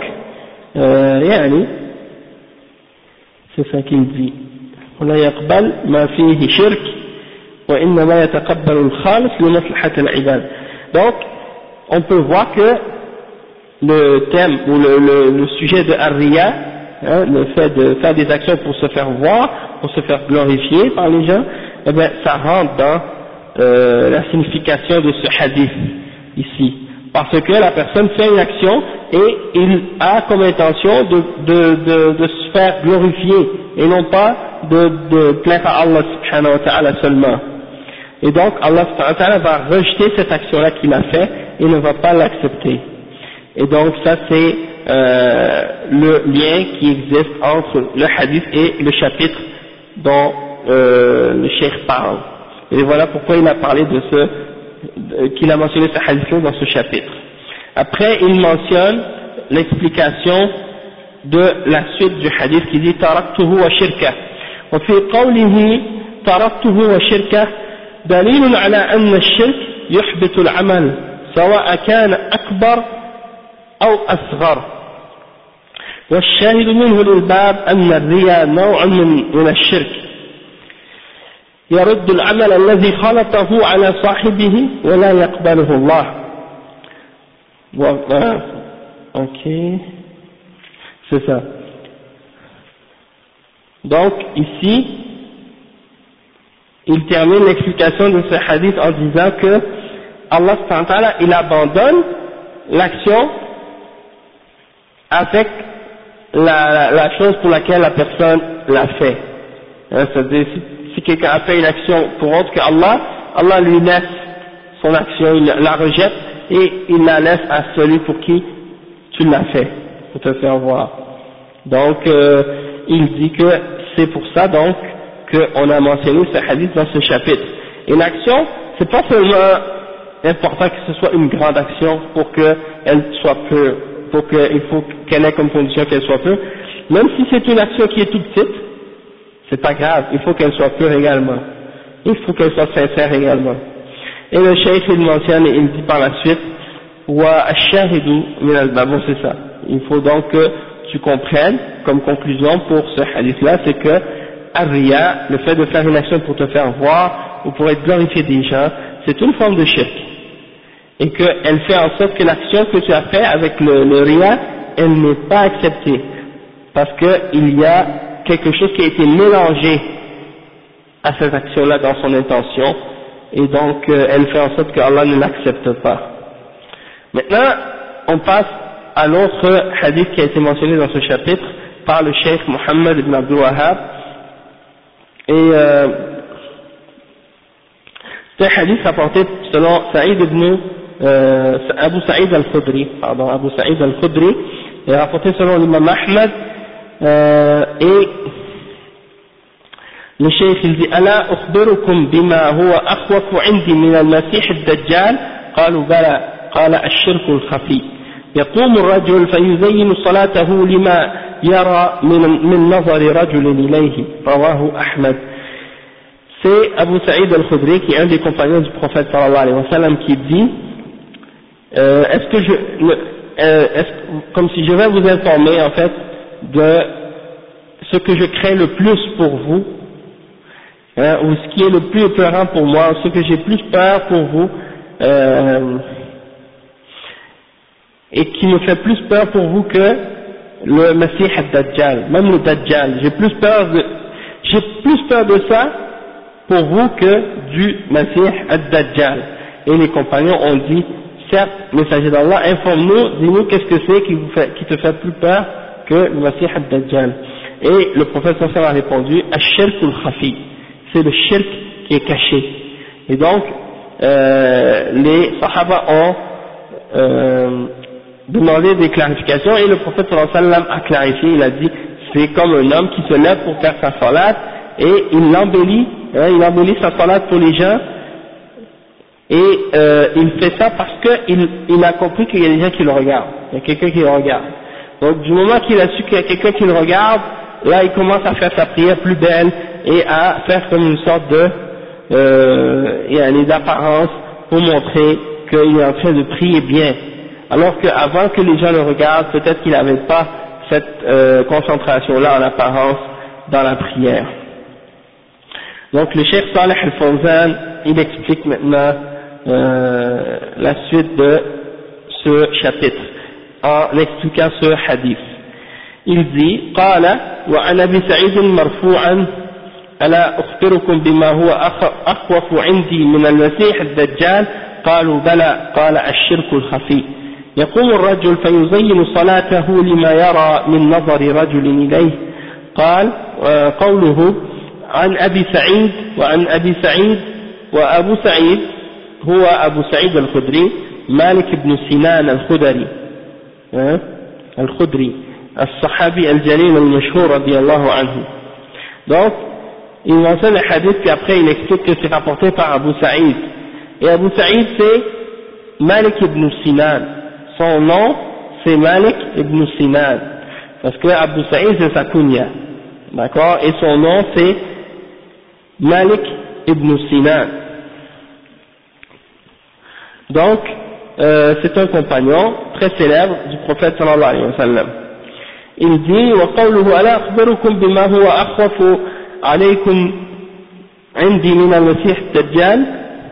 c'est ça qu'il dit. ولا يقبل ما فيه شرك وإنما يتقبل الخالص لمصلحة العباد. Donc, on peut voir que le thème ou le sujet de Ar-Riya, hein, le fait de faire des actions pour se faire voir, pour se faire glorifier par les gens, eh bien, ça rentre dans la signification de ce hadith ici. Parce que la personne fait une action et il a comme intention de se faire glorifier et non pas de plaire à Allah subhanahu wa ta'ala seulement. Et donc Allah subhanahu wa ta'ala va rejeter cette action-là qu'il a fait et ne va pas l'accepter. Et donc ça c'est le lien qui existe entre le hadith et le chapitre dont le cheikh parle. Et voilà pourquoi il a parlé de qu'il a mentionné ce hadith dans ce chapitre. Après il mentionne l'explication de la suite du hadith qui dit taraktuhu wa shirka. Wa fi qawlihi taraktuhu wa shirka dalil ala anna ash-shirk yuhbitu al-amal sawa kana akbar aw asghar. والشاهد منه للباب أن الرياء نوع من الشرك يرد العمل الذي خلطه على صاحبه ولا يقبله الله. Ok, c'est ça. Donc ici, il termine l'explication de ce hadith en disant que Allah subhanahu wa ta'ala, il abandonne l'action avec la chose pour laquelle la personne l'a fait. C'est-à-dire, si quelqu'un a fait une action pour autre que Allah, Allah lui laisse son action, il la rejette et il la laisse à celui pour qui tu l'as fait, pour te faire voir. Donc, il dit que c'est pour ça donc qu'on a mentionné ce hadith dans ce chapitre. Et l'action, c'est pas seulement important que ce soit une grande action pour qu'elle soit pure, pour qu'il faut qu'elle ait comme condition qu'elle soit pure, même si c'est une action qui est toute petite, c'est pas grave, il faut qu'elle soit pure également, il faut qu'elle soit sincère également. Et le cheikh il mentionne et il dit par la suite, wa ash-shahidu min al-bab, c'est ça. Il faut donc que tu comprennes comme conclusion pour ce hadith-là, c'est que ar-riya, le fait de faire une action pour te faire voir ou pour être glorifié des gens, c'est une forme de shirk. Et qu'elle fait en sorte que l'action que tu as fait avec le riya, elle n'est pas acceptée. Parce qu'il y a quelque chose qui a été mélangé à cette action-là dans son intention, et donc elle fait en sorte que Allah ne l'accepte pas. Maintenant, on passe à l'autre hadith qui a été mentionné dans ce chapitre par le cheikh Mohammed ibn Abdul Wahhab, et c'est un hadith rapporté selon Abu Sa'id al-Khudri, et rapporté selon l'imam Ahmed, et le cheikh il dit ألا أخبركم بما هو أخوف عندي من المسيح الدجال قالوا بلى قال الشرك الخفي يقوم الرجل فيزين صلاته لما يرى من نظر رجل إليه رواه أحمد. C'est Abu Sa'id al-Khudri qui est un des compagnons du prophète sallallahu alayhi wa sallam qui dit comme si je vais vous informer en fait de ce que je crains le plus pour vous, ou ce qui est le plus épeurant pour moi, ce que j'ai plus peur pour vous, et qui me fait plus peur pour vous que le Messie ad-Dajjal, même le Dajjal, j'ai plus peur de ça pour vous que du Messie ad-Dajjal. Et les compagnons ont dit, certes, messager d'Allah, informe-nous, dis-nous qu'est-ce que c'est qui te fait plus peur que le Messie ad-Dajjal. Et le prophète sallallahu alayhi wa sallam a répondu, Ash-shirk al-khafi, c'est le shirk qui est caché. Et donc, les sahaba ont demandé des clarifications, et le prophète sallallahu alayhi wa sallam a clarifié, il a dit, c'est comme un homme qui se lève pour faire sa salat, et il embellit sa salat pour les gens, et il fait ça parce qu'il a compris qu'il y a des gens qui le regardent, il y a quelqu'un qui le regarde. Donc du moment qu'il a su qu'il y a quelqu'un qui le regarde, là il commence à faire sa prière plus belle et à faire comme une sorte d'apparence pour montrer qu'il est en train de prier bien. Alors qu'avant que les gens le regardent, peut-être qu'il n'avait pas cette concentration-là en apparence dans la prière. Donc le cheikh Saleh al-Fawzan, il explique maintenant la suite de ce chapitre en expliquant ce hadith. Il dit قال وعن أبي سعيد مرفوعا ألا أخبركم بما هو أخوف عندي من المسيح الدجال قالوا بلى قال الشرك الخفي يقوم الرجل فيزين صلاته لما يرى من نظر رجل إليه قال قوله عن أبي سعيد وعن أبي سعيد وأبو سعيد هو أبو سعيد الخدري مالك بن سنان الخدري الصحابي الجليل المشهور رضي الله عنه. Donc il mentionne le hadith puis après il explique que c'est rapporté par Abu Saïd, et Abu Saïd c'est Malik ibn Sinan, son nom c'est Malik ibn Sinan parce que Abu Saïd c'est sa kunya, d'accord, et son nom c'est Malik ibn Sinan. Donc c'est un compagnon très célèbre du prophète sallallahu alayhi wa sallam. Il dit وقوله ألا أخبركم بما هو أخوف عليكم عندي من المسيح الدجال.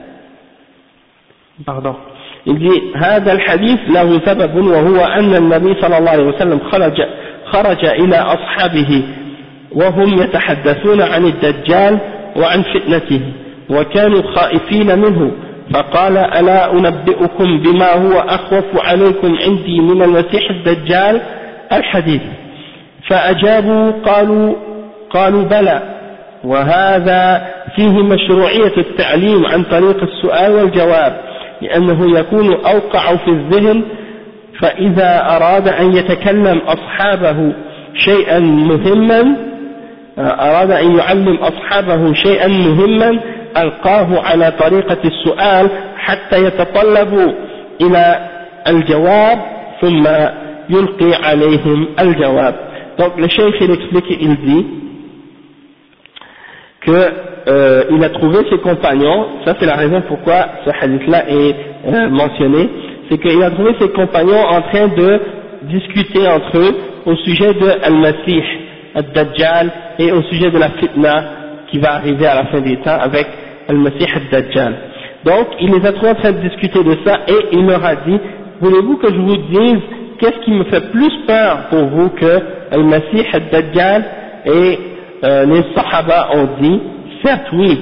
Pardon. Il dit هذا الحديث له سبب وهو أن النبي صلى الله عليه وسلم خرج إلى أصحابه وهم يتحدثون عن الدجال وعن فتنته وكانوا خائفين منه فقال ألا أنبئكم بما هو أخوف عليكم عندي من المسيح الدجال الحديث فأجابوا قالوا بلى وهذا فيه مشروعية التعليم عن طريق السؤال والجواب لأنه يكون أوقع في الذهن فإذا أراد أن يتكلم أصحابه شيئا مهما أراد أن يعلم أصحابه شيئا مهما ألقاه على طريقة السؤال حتى يتطلبوا إلى الجواب ثم يلقي عليهم الجواب. Donc le cheikh il explique, il dit que il a trouvé ses compagnons, ça c'est la raison pourquoi ce hadith là est mentionné, c'est qu'il a trouvé ses compagnons en train de discuter entre eux au sujet de Al-Masih, Ad-Dajjal et au sujet de la fitna qui va arriver à la fin des temps avec Al-Masih Ad-Dajjal. Donc il les a trouvés en train de discuter de ça et il leur a dit, voulez-vous que je vous dise qu'est-ce qui me fait plus peur pour vous que Al-Masih Ad-Dajjal? Et les Sahaba ont dit, certes oui.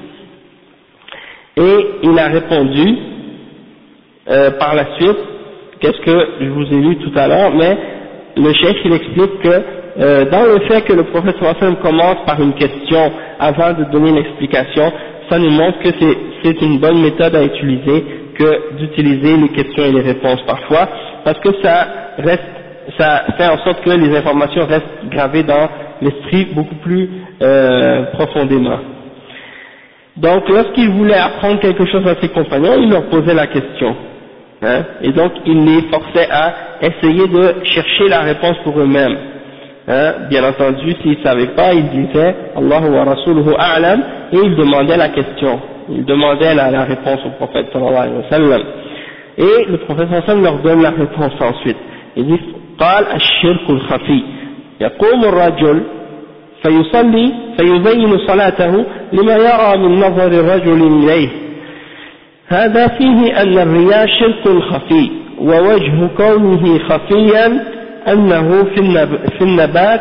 Et il a répondu par la suite, qu'est-ce que je vous ai lu tout à l'heure, mais le cheikh il explique que dans le fait que le prophète sallallahu alayhi wa sallam commence par une question avant de donner une explication, ça nous montre que c'est une bonne méthode à utiliser que d'utiliser les questions et les réponses parfois, parce que ça fait en sorte que les informations restent gravées dans l'esprit beaucoup plus profondément. Donc lorsqu'il voulait apprendre quelque chose à ses compagnons, il leur posait la question, hein, et donc il les forçait à essayer de chercher la réponse pour eux-mêmes. Hein, bien entendu, s'ils ne savaient pas, ils disaient Allahu wa rasuluhu a'lam, et ils demandaient la question, ils demandaient la réponse au prophète sallallahu alayhi wa sallam, et le prophète sallallahu alayhi wa sallam leur donne la réponse ensuite. Il dit قال الشرك الخفي يقوم الرجل فيصلي فيزين صلاته لما يرى من نظر الرجل إليه هذا فيه أن الرياء شرك خفي ووجه كونه خفيا أنه في النبات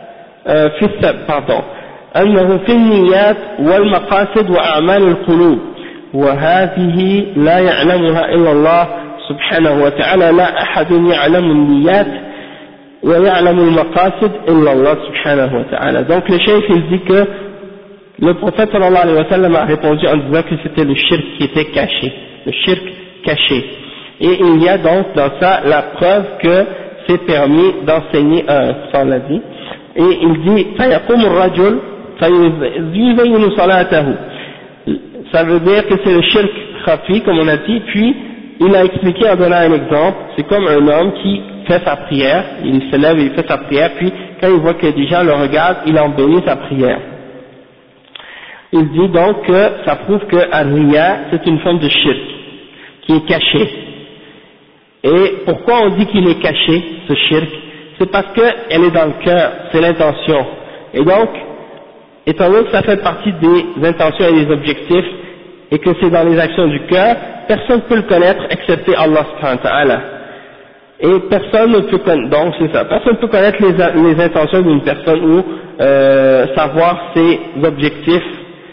أنه في النيات والمقاصد وأعمال القلوب وهذه لا يعلمها إلا الله سبحانه وتعالى لا أحد يعلم النيات ويعلم المقاصد إلا الله سبحانه وتعالى. Donc le cheikh il dit que le prophète sallallahu alayhi wa sallam a répondu en disant que c'était le shirk qui était caché, le shirk caché, et il y a donc dans ça la preuve que c'est permis d'enseigner ça l'a dit, et il dit فيقوم الرجل فيزين صلاته, ça veut dire que c'est le shirk khafi comme on a dit, puis il a expliqué en donnant un exemple, c'est comme un homme qui fait sa prière, il se lève et il fait sa prière, puis quand il voit que des gens le regardent, il en bénit sa prière. Il dit donc que ça prouve que Ar-Riya c'est une forme de shirk, qui est caché. Et pourquoi on dit qu'il est caché, ce shirk? C'est parce qu'elle est dans le cœur, c'est l'intention. Et donc, étant donné que ça fait partie des intentions et des objectifs, et que c'est dans les actions du cœur, personne ne peut le connaître excepté Allah subhanahu wa ta'ala. Et personne ne peut connaître, donc c'est ça, personne ne peut connaître les intentions d'une personne ou savoir ses objectifs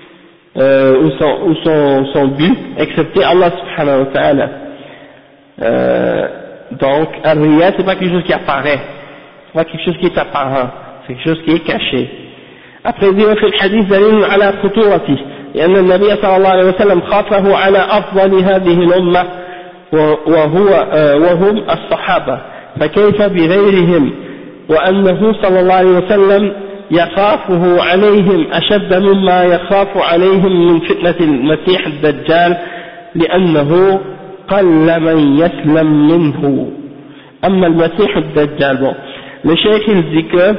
ou son but, excepté Allah subhanahu wa ta'ala. Donc, Ar-Riya, c'est pas quelque chose qui apparaît, c'est pas quelque chose qui est apparent, c'est quelque chose qui est caché. Après, il dit, في الحديث دليل على خطورته لأن النبي صلى الله عليه وسلم خافه على أفضل هذه الأمة وهم الصحابة فكيف بغيرهم وأنه صلى الله عليه وسلم يخافه عليهم أشد مما يخاف عليهم من فتنة المسيح الدجال لأنه قل من يسلم منه أما المسيح الدجال. Bon, le cheikh il dit que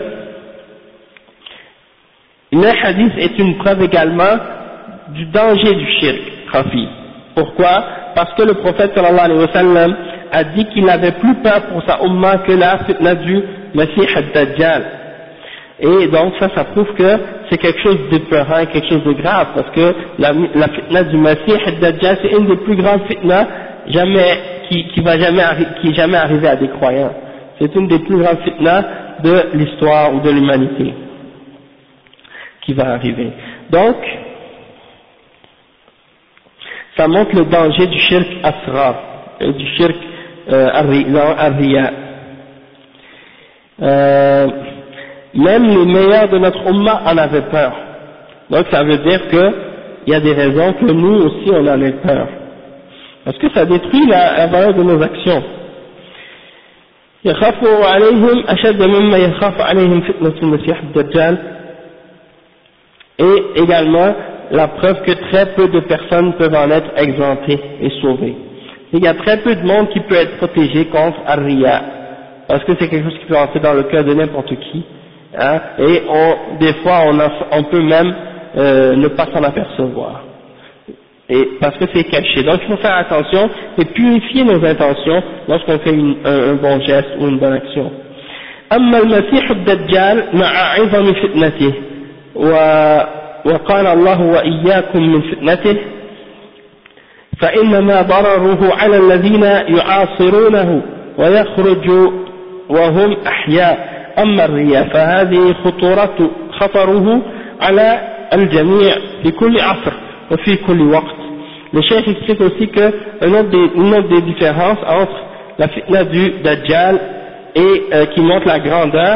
le hadith est une preuve également du danger du shirk khafi. Pourquoi? Parce que le prophète sallallahu alayhi wa sallam a dit qu'il avait plus peur pour sa umma que la fitna du Masih ad-Dajjal. Et donc ça prouve que c'est quelque chose d'épeurant, quelque chose de grave, parce que la fitna du Masih ad-Dajjal c'est une des plus grandes fitnas qui est jamais arrivée à des croyants. C'est une des plus grandes fitnas de l'histoire ou de l'humanité qui va arriver. Donc ça montre le danger du shirk asrar, du shirk ar-riya. même les meilleurs de notre umma en avaient peur. Donc ça veut dire qu'il y a des raisons que nous aussi on en ait peur. Parce que ça détruit la valeur de nos actions. يخاف عليهم أشد مما يخاف عليهم فتنة المسيح الدجال. Et également la preuve que très peu de personnes peuvent en être exemptées et sauvées. Il y a très peu de monde qui peut être protégé contre Ar-Riya, parce que c'est quelque chose qui peut entrer dans le cœur de n'importe qui, hein, et des fois on peut même ne pas s'en apercevoir, et parce que c'est caché. Donc il faut faire attention et purifier nos intentions lorsqu'on fait un bon geste ou une bonne action. أما المسيح الدجال مع عظم فتنته وقال الله وإياكم من فتنته فإنما ضرره على الذين يعاصرونه ويخرج وهم أحياء. أما الرياء فهذه خطره على الجميع في كل عصر وفي كل وقت. Le cheikh explique aussi que une autre des différences entre la fitna du Dajjal et qui montre la grandeur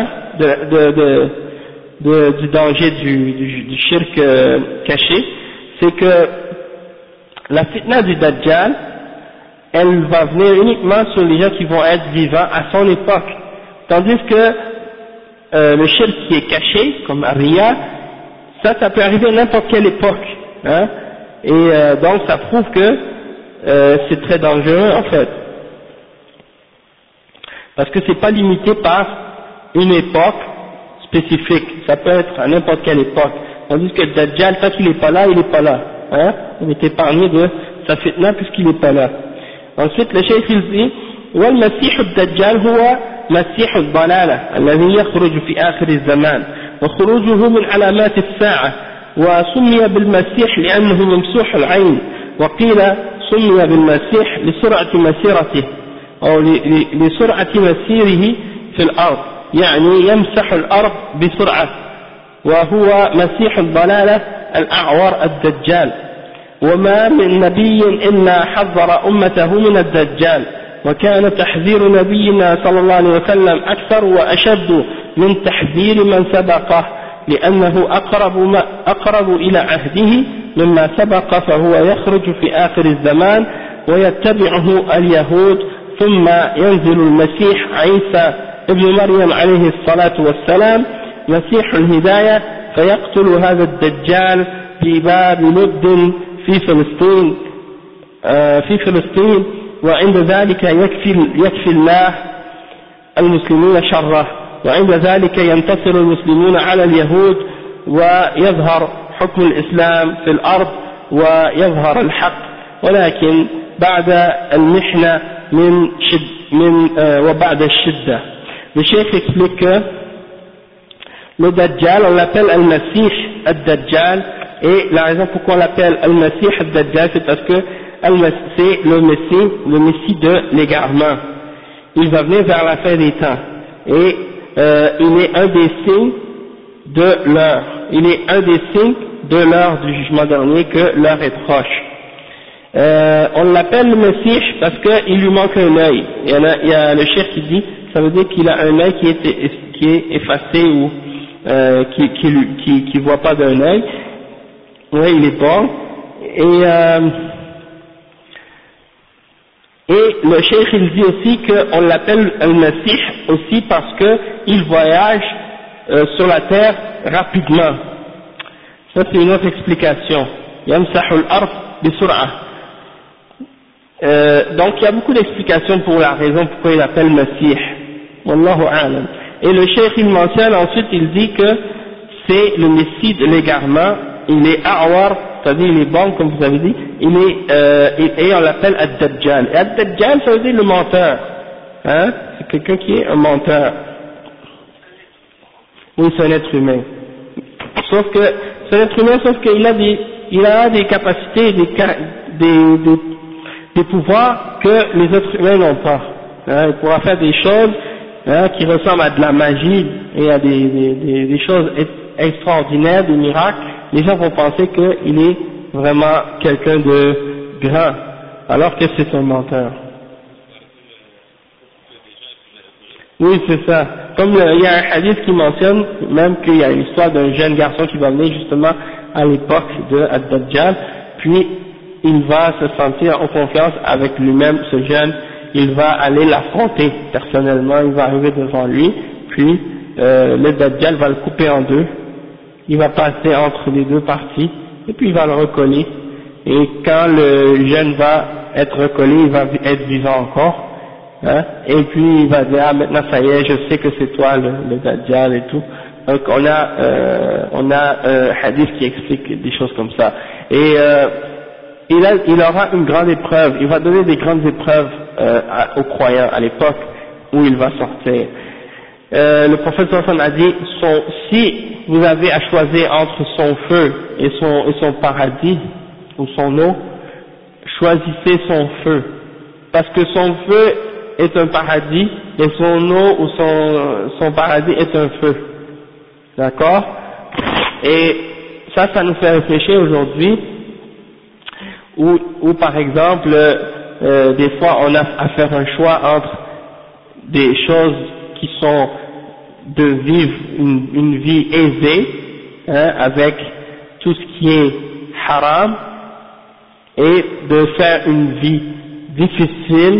du danger du shirk caché, c'est que la fitna du Dajjal, elle va venir uniquement sur les gens qui vont être vivants à son époque, tandis que le shirk qui est caché, comme Riya, ça peut arriver à n'importe quelle époque, hein, et donc ça prouve que c'est très dangereux en fait, parce que c'est pas limité par une époque spécifique, ça peut être à n'importe quelle époque, tandis que le Dajjal, tant qu'il n'est pas là, il n'est pas là, hein, on est épargné de sa fitna puisqu'il n'est pas là. Ensuite le cheikh il dit والمسيح الدجال هو مسيح الضلالة الذي يخرج في آخر الزمان وخروجه من علامات الساعة وسمي بالمسيح لأنه ممسوح العين وقيل سمي بالمسيح لسرعة مسيرته أو لسرعة مسيره في الأرض يعني يمسح الأرض بسرعة وهو مسيح الضلالة الأعور الدجال وما من نبي إلا حذر أمته من الدجال وكان تحذير نبينا صلى الله عليه وسلم أكثر وأشد من تحذير من سبقه لأنه أقرب إلى عهده مما سبق فهو يخرج في آخر الزمان ويتبعه اليهود ثم ينزل المسيح عيسى ابن مريم عليه الصلاة والسلام مسيح الهداية فيقتل هذا الدجال في باب لد في فلسطين وعند ذلك يكفي الله المسلمين شره وعند ذلك ينتصر المسلمون على اليهود ويظهر حكم الإسلام في الأرض ويظهر الحق ولكن بعد المحنة وبعد الشدة. Le cheikh explique que le Dajjal, on l'appelle Al-Masih Al-Dajjal, et la raison pourquoi on l'appelle Al-Masih Al-Dajjal, c'est parce que c'est le Messie de l'égarement. Il va venir vers la fin des temps, et il est un des signes de l'heure. Il est un des signes de l'heure du jugement dernier, que l'heure est proche. On l'appelle le Messie parce qu'il lui manque un œil. Il y a le cheikh qui dit, ça veut dire qu'il a un œil qui est effacé ou qui voit pas d'un œil. Oui, il est bon. Et le cheikh il dit aussi qu'on l'appelle al-Masih aussi parce qu'il voyage sur la terre rapidement. Ça c'est une autre explication. Yamsahul ard bisur'a. Donc il y a beaucoup d'explications pour la raison pourquoi il appelle Masih. Wallahu a'lam. Et le cheikh il mentionne ensuite, il dit que c'est le Messie de l'égarement, il est A'war, c'est-à-dire il est bon comme vous avez dit, et on l'appelle Ad-Dajjal. Et Ad-Dajjal ça veut dire le menteur, hein, c'est quelqu'un qui est un menteur. Oui, c'est un être humain. Sauf que, c'est un être humain, sauf qu'il a des capacités, des pouvoirs que les êtres humains n'ont pas. Hein, il pourra faire des choses, hein, qui ressemblent à de la magie et à des choses extraordinaires, des miracles. Les gens vont penser qu'il est vraiment quelqu'un de grand, alors que c'est un menteur. Oui, c'est ça. Comme il y a un hadith qui mentionne même qu'il y a l'histoire d'un jeune garçon qui va venir justement à l'époque de Ad-Dajjal, puis il va se sentir en confiance avec lui-même, ce jeune, il va aller l'affronter personnellement, il va arriver devant lui, puis le Dajjal va le couper en deux, il va passer entre les deux parties, et puis il va le recoller, et quand le jeune va être recollé, il va être vivant encore, hein, et puis il va dire, ah maintenant ça y est, je sais que c'est toi le Dajjal et tout. Donc on a hadith qui explique des choses comme ça, et il aura une grande épreuve, il va donner des grandes épreuves aux croyants à l'époque où il va sortir. Le prophète sallallahu alayhi wa sallam a dit, si vous avez à choisir entre son feu et son paradis, ou son eau, choisissez son feu, parce que son feu est un paradis, et son eau ou son paradis est un feu. D'accord? Et ça nous fait réfléchir aujourd'hui, où par exemple, des fois on a à faire un choix entre des choses qui sont de vivre une vie aisée, hein, avec tout ce qui est haram, et de faire une vie difficile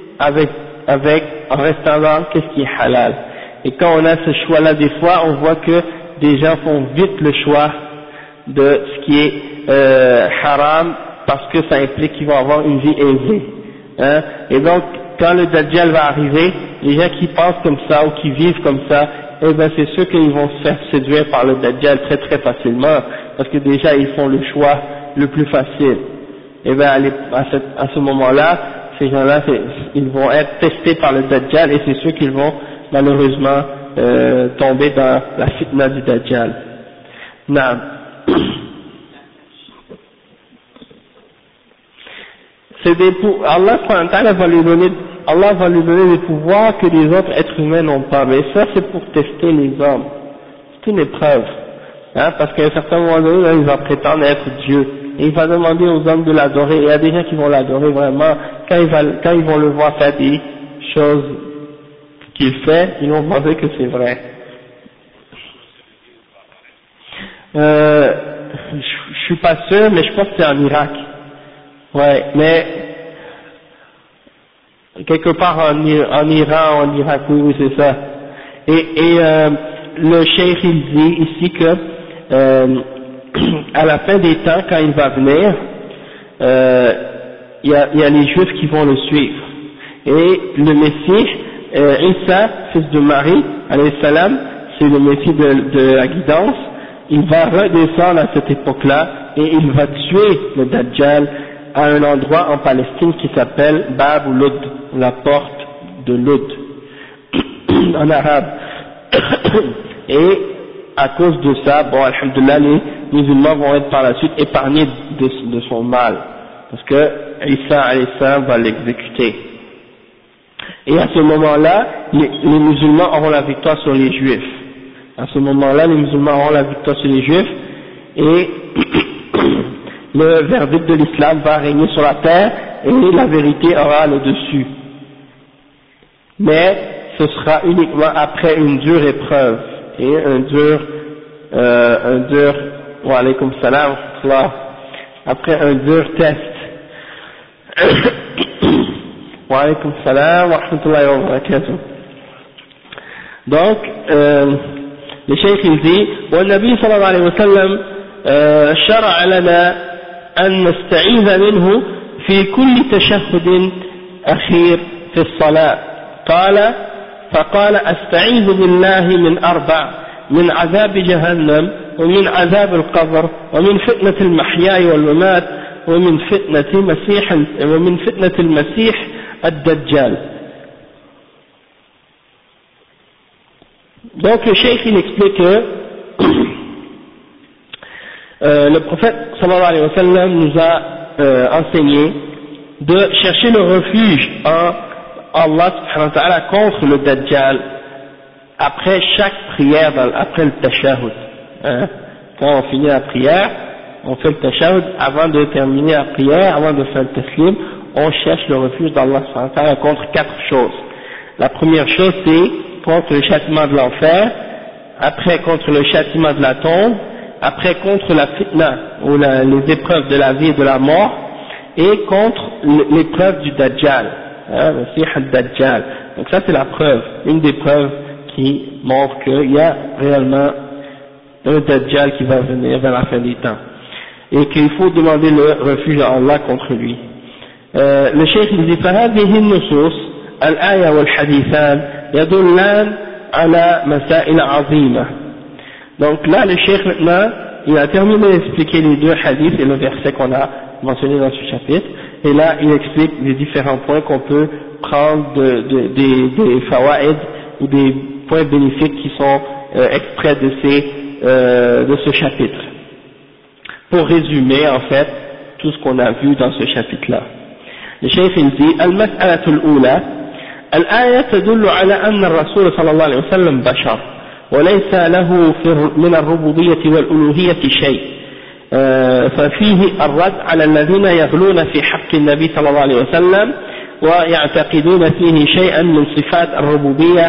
en restant dans qu'est-ce qui est halal. Et quand on a ce choix-là, des fois, on voit que des gens font vite le choix de ce qui est haram, parce que ça implique qu'ils vont avoir une vie aisée. Hein. Et donc, quand le Dajjal va arriver, les gens qui pensent comme ça ou qui vivent comme ça, eh ben c'est sûr qu'ils vont se faire séduire par le Dajjal très très facilement, parce que déjà ils font le choix le plus facile. Et ben à ce moment-là, ces gens-là, ils vont être testés par le Dajjal, et c'est sûr qu'ils vont malheureusement tomber dans la fitna du Dajjal. Non. Allah va lui donner des pouvoirs que les autres êtres humains n'ont pas, mais ça c'est pour tester les hommes, c'est une épreuve, hein, parce qu'à un certain moment donné, là, il va prétendre être Dieu, et il va demander aux hommes de l'adorer, et il y a des gens qui vont l'adorer vraiment, quand ils vont le voir faire des choses qu'il fait, ils vont penser que c'est vrai. Je suis pas sûr, mais je pense que c'est en Irak. Ouais, mais quelque part en Iran, en Irak, oui, c'est ça. Et le cheikh il dit ici que à la fin des temps, quand il va venir, il y a les Juifs qui vont le suivre. Et le Messie, Isa, fils de Marie, alayhi salam, c'est le Messie de la guidance. Il va redescendre à cette époque-là et il va tuer le Dajjal à un endroit en Palestine qui s'appelle Bab ou Lud, la porte de Lud, en arabe. Et à cause de ça, bon, alhamdoulilah, les musulmans vont être par la suite épargnés de son mal, parce que Isa alayhi salam va l'exécuter. Et à ce moment-là, les musulmans auront la victoire sur les juifs. À ce moment-là, les musulmans auront la victoire sur les juifs, et le verdict de l'islam va régner sur la terre, et la vérité aura le dessus. Mais ce sera uniquement après une dure épreuve, et un dur, wa alaykum salam, après un dur test. Wa alaykum salam wa rahmatullahi wa barakatuh. Donc, le cheikh il dit, والنبي صلى الله عليه وسلم شرع لنا أن نستعيذ منه في كل تشهد أخير في الصلاة. فقال أستعيذ بالله من أربع: من عذاب جهنم، ومن عذاب القبر، ومن فتنة المحيا والممات، ومن فتنة المسيح الدجال. Donc le cheikh il explique que le prophète sallallahu alayhi wa sallam nous a enseigné de chercher le refuge en Allah subhanahu wa ta'ala contre le Dajjal après chaque prière, après le tashahhud. Hein? Quand on finit la prière, on fait le tashahhud, avant de terminer la prière, avant de faire le taslim, on cherche le refuge d'Allah subhanahu wa ta'ala contre 4 choses. La première chose c'est contre le châtiment de l'enfer, après contre le châtiment de la tombe, après contre la fitna, ou les épreuves de la vie et de la mort, et contre l'épreuve du Dajjal, le Masih al-Dajjal. Donc ça c'est la preuve, une des preuves qui montre qu'il y a réellement un Dajjal qui va venir vers la fin des temps, et qu'il faut demander le refuge à Allah contre lui. Le cheikh il dit فهذه النصوص الآية والحديثان يدلان على مسائل عظيمة. Donc là le cheikh maintenant il a terminé d'expliquer les deux hadiths et le verset qu'on a mentionné dans ce chapitre, et là il explique les différents points qu'on peut prendre des fawaïd ou des points bénéfiques qui sont extraits de ce chapitre, pour résumer en fait tout ce qu'on a vu dans ce chapitre là. Le cheikh il dit المسألة الأولى الآية تدل على أن الرسول صلى الله عليه وسلم بشر وليس له من الربوبية والألوهية شيء، ففيه الرد على الذين يغلون في حق النبي صلى الله عليه وسلم ويعتقدون فيه شيئا من صفات الربوبية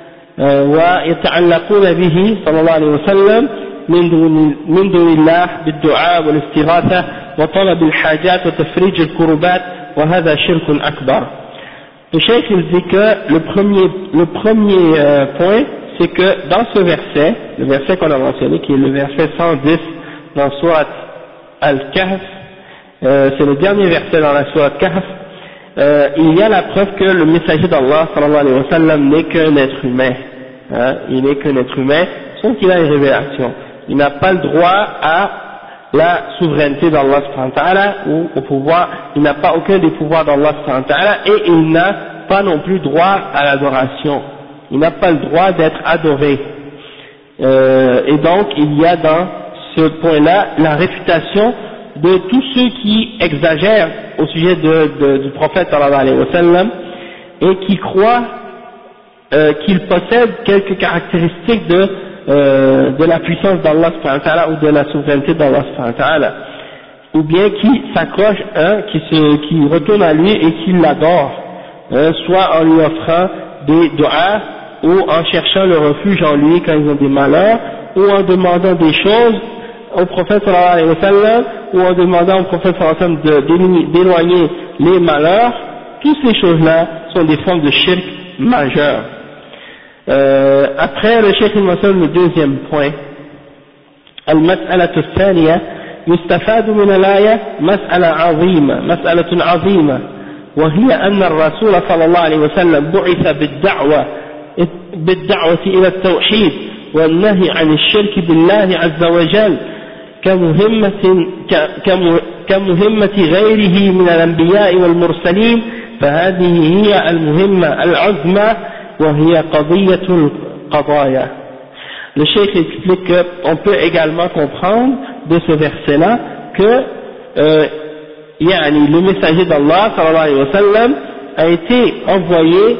ويتعلقون به صلى الله عليه وسلم من دون الله بالدعاء والاستغاثة وطلب الحاجات وتفريج الكربات وهذا شرك أكبر. Le cheikh il dit que le premier point, c'est que dans ce verset, le verset qu'on a mentionné, qui est le verset 110 dans Surat Al-Kahf, c'est le dernier verset dans la Surat Kahf, il y a la preuve que le messager d'Allah sallallahu alayhi wa sallam n'est qu'un être humain, il n'est qu'un être humain, sauf qu'il a une révélation. Il n'a pas le droit à la souveraineté d'Allah subhanahu wa ta'ala ou au pouvoir, il n'a pas aucun des pouvoirs d'Allah subhanahu wa ta'ala, et il n'a pas non plus droit à l'adoration, il n'a pas le droit d'être adoré, et donc il y a dans ce point-là la réfutation de tous ceux qui exagèrent au sujet du prophète sallallahu alayhi wa sallam et qui croient qu'il possède quelques caractéristiques de la puissance d'Allah subhanahu wa ta'ala ou de la souveraineté d'Allah subhanahu wa ta'ala, ou bien qui s'accrochent, qui retournent à lui et qui l'adorent, soit en lui offrant des du'as ou en cherchant le refuge en lui quand ils ont des malheurs, ou en demandant des choses au prophète sallallahu alayhi wa sallam, ou en demandant au prophète sallallahu alayhi wa sallam d'éloigner les malheurs. Toutes ces choses-là sont des formes de shirk majeures. Après le cheikh il mentionne le deuxième point, المسألة الثانية يستفاد من الآية مسألة عظيمة وهي أن الرسول صلى الله عليه وسلم بعث بالدعوة إلى التوحيد والنهي عن الشرك بالله عز وجل كمهمة غيره من الأنبياء والمرسلين، فهذه هي المهمة العظمى وهي قضية القضايا. Le cheikh explique qu'on peut également comprendre de ce verset-là que le messager d'Allah sallallahu alayhi wa sallam a été envoyé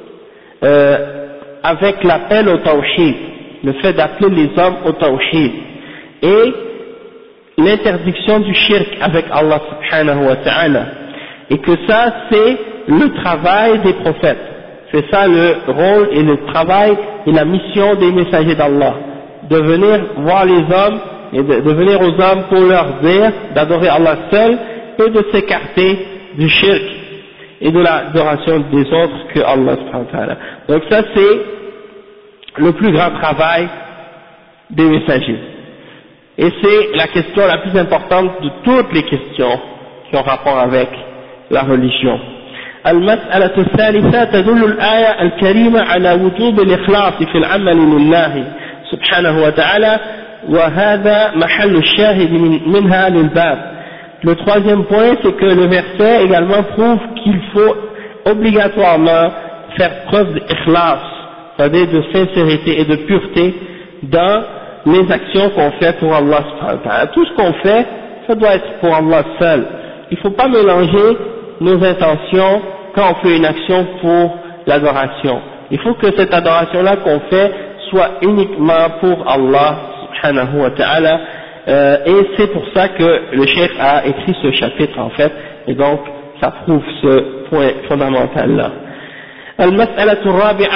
avec l'appel au tawhid, le fait d'appeler les hommes au tawhid, et l'interdiction du shirk avec Allah subhanahu wa ta'ala, et que ça c'est le travail des prophètes, c'est ça le rôle et le travail et la mission des messagers d'Allah, de venir voir les hommes et de venir aux hommes pour leur dire d'adorer Allah seul et de s'écarter du shirk et de l'adoration des autres que Allah subhanahu wa ta'ala. Donc ça c'est le plus grand travail des messagers, et c'est la question la plus importante de toutes les questions qui ont rapport avec la religion. المسألة الثالثة تدل الآية الكريمة على وجوب الإخلاص في العمل لله سبحانه وتعالى وهذا محل الشاهد منها للباب. Le troisième point, c'est que le verset également prouve qu'il faut obligatoirement faire preuve d'ikhlas, c'est-à-dire de sincérité et de pureté dans les actions qu'on fait pour Allah subhanahu wa ta'ala. Tout ce qu'on fait, ça doit être pour Allah seul. Il ne faut pas mélanger nos intentions quand on fait une action pour l'adoration. Il faut que cette adoration-là qu'on fait soit uniquement pour Allah subhanahu wa ta'ala, et c'est pour ça que le cheikh a écrit ce chapitre en fait, et donc ça prouve ce point fondamental-là. المسألة الرابعة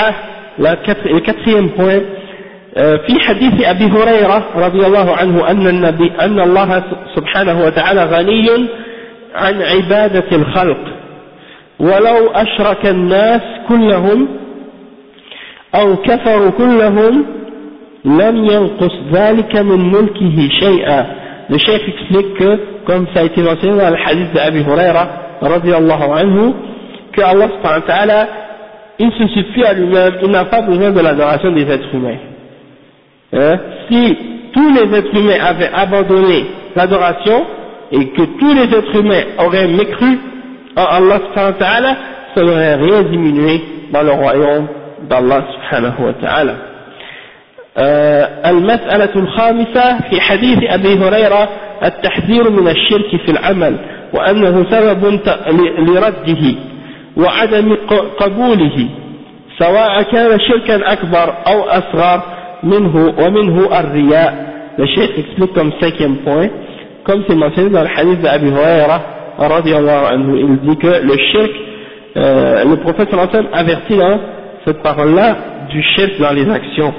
le quatrième point, في حديث أبي هريرة رضي الله عنه أن الله سبحانه وتعالى غني عن عبادة الخلق ولو أشرك الناس كلهم أو كفروا كلهم لم ينقص ذلك من ملكه شيئا. Le chef explique que, comme ça a été mentionné dans le hadith d'Abi Huraira رضي الله عنه, que Allah subhanahu wa ta'ala, il se suffit à lui-même, il n'a pas besoin de l'adoration des êtres humains. Si tous les êtres humains avaient abandonné l'adoration et que tous les êtres humains auraient mécru en Allah subhanahu wa ta'ala, ça n'aurait rien diminué dans le royaume d'Allah subhanahu wa ta'ala. المسألة الخامسة في حديث أبي هريرة التحذير من الشرك في العمل وأنه سبب لرده وعدم قبوله سواء كان شركا أكبر أو أصغر ومنه الرياء. Le cheikh explique comme cinquième point, comme c'est mentionné dans le hadith d'Abi Huraira radiyallahu anhu, il dit que le shirk, le prophète sallallahu alayhi wa sallam avertit dans cette parole-là du shirk dans les actions,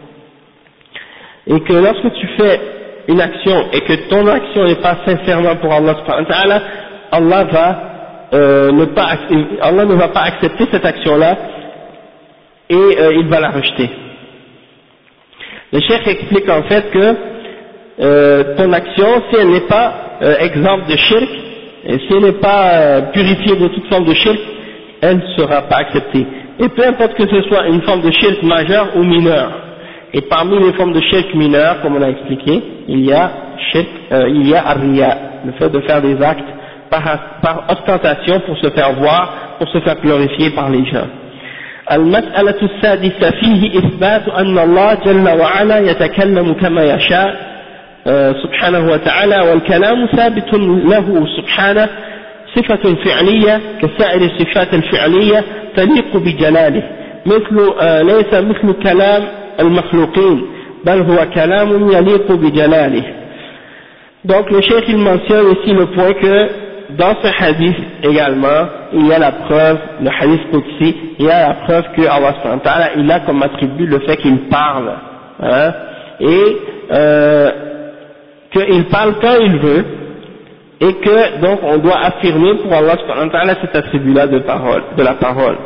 et que lorsque tu fais une action et que ton action n'est pas sincèrement pour Allah subhanahu wa ta'ala, Allah ne va pas accepter cette action-là et il va la rejeter. Le cheikh explique en fait que ton action, si elle n'est pas exempte de shirk, et si elle n'est pas purifiée de toute forme de shirk, elle ne sera pas acceptée. Et peu importe que ce soit une forme de shirk majeure ou mineure. Et parmi les formes de shirk mineures, comme on a expliqué, il y a ar-riya, le fait de faire des actes par ostentation pour se faire voir, pour se faire glorifier par les gens. المسألة السادسة فيه إثبات أن الله جل وعلا يتكلم كما يشاء سبحانه وتعالى والكلام ثابت له سبحانه صفة فعلية كسائر الصفات الفعلية تليق بجلاله ليس مثل كلام المخلوقين بل هو كلام يليق بجلاله. Donc le cheikh il mentionne ici le point que dans ce hadith également, il y a la preuve, le hadith Qudsi, il y a la preuve que Allah subhanahu wa ta'ala, il a comme attribut le fait qu'il parle, hein, et qu'il parle quand il veut, et que donc on doit affirmer pour Allah subhanahu wa ta'ala cet attribut-là de la parole.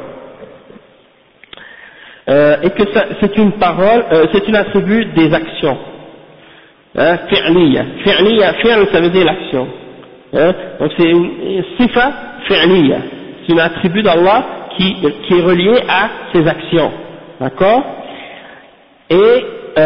Et que c'est une parole, c'est un attribut des actions. Hein, fi'liya, fi'l ça veut dire l'action. Hein, donc c'est une sifa fi'liya, c'est un attribut d'Allah qui est relié à ses actions, d'accord? Et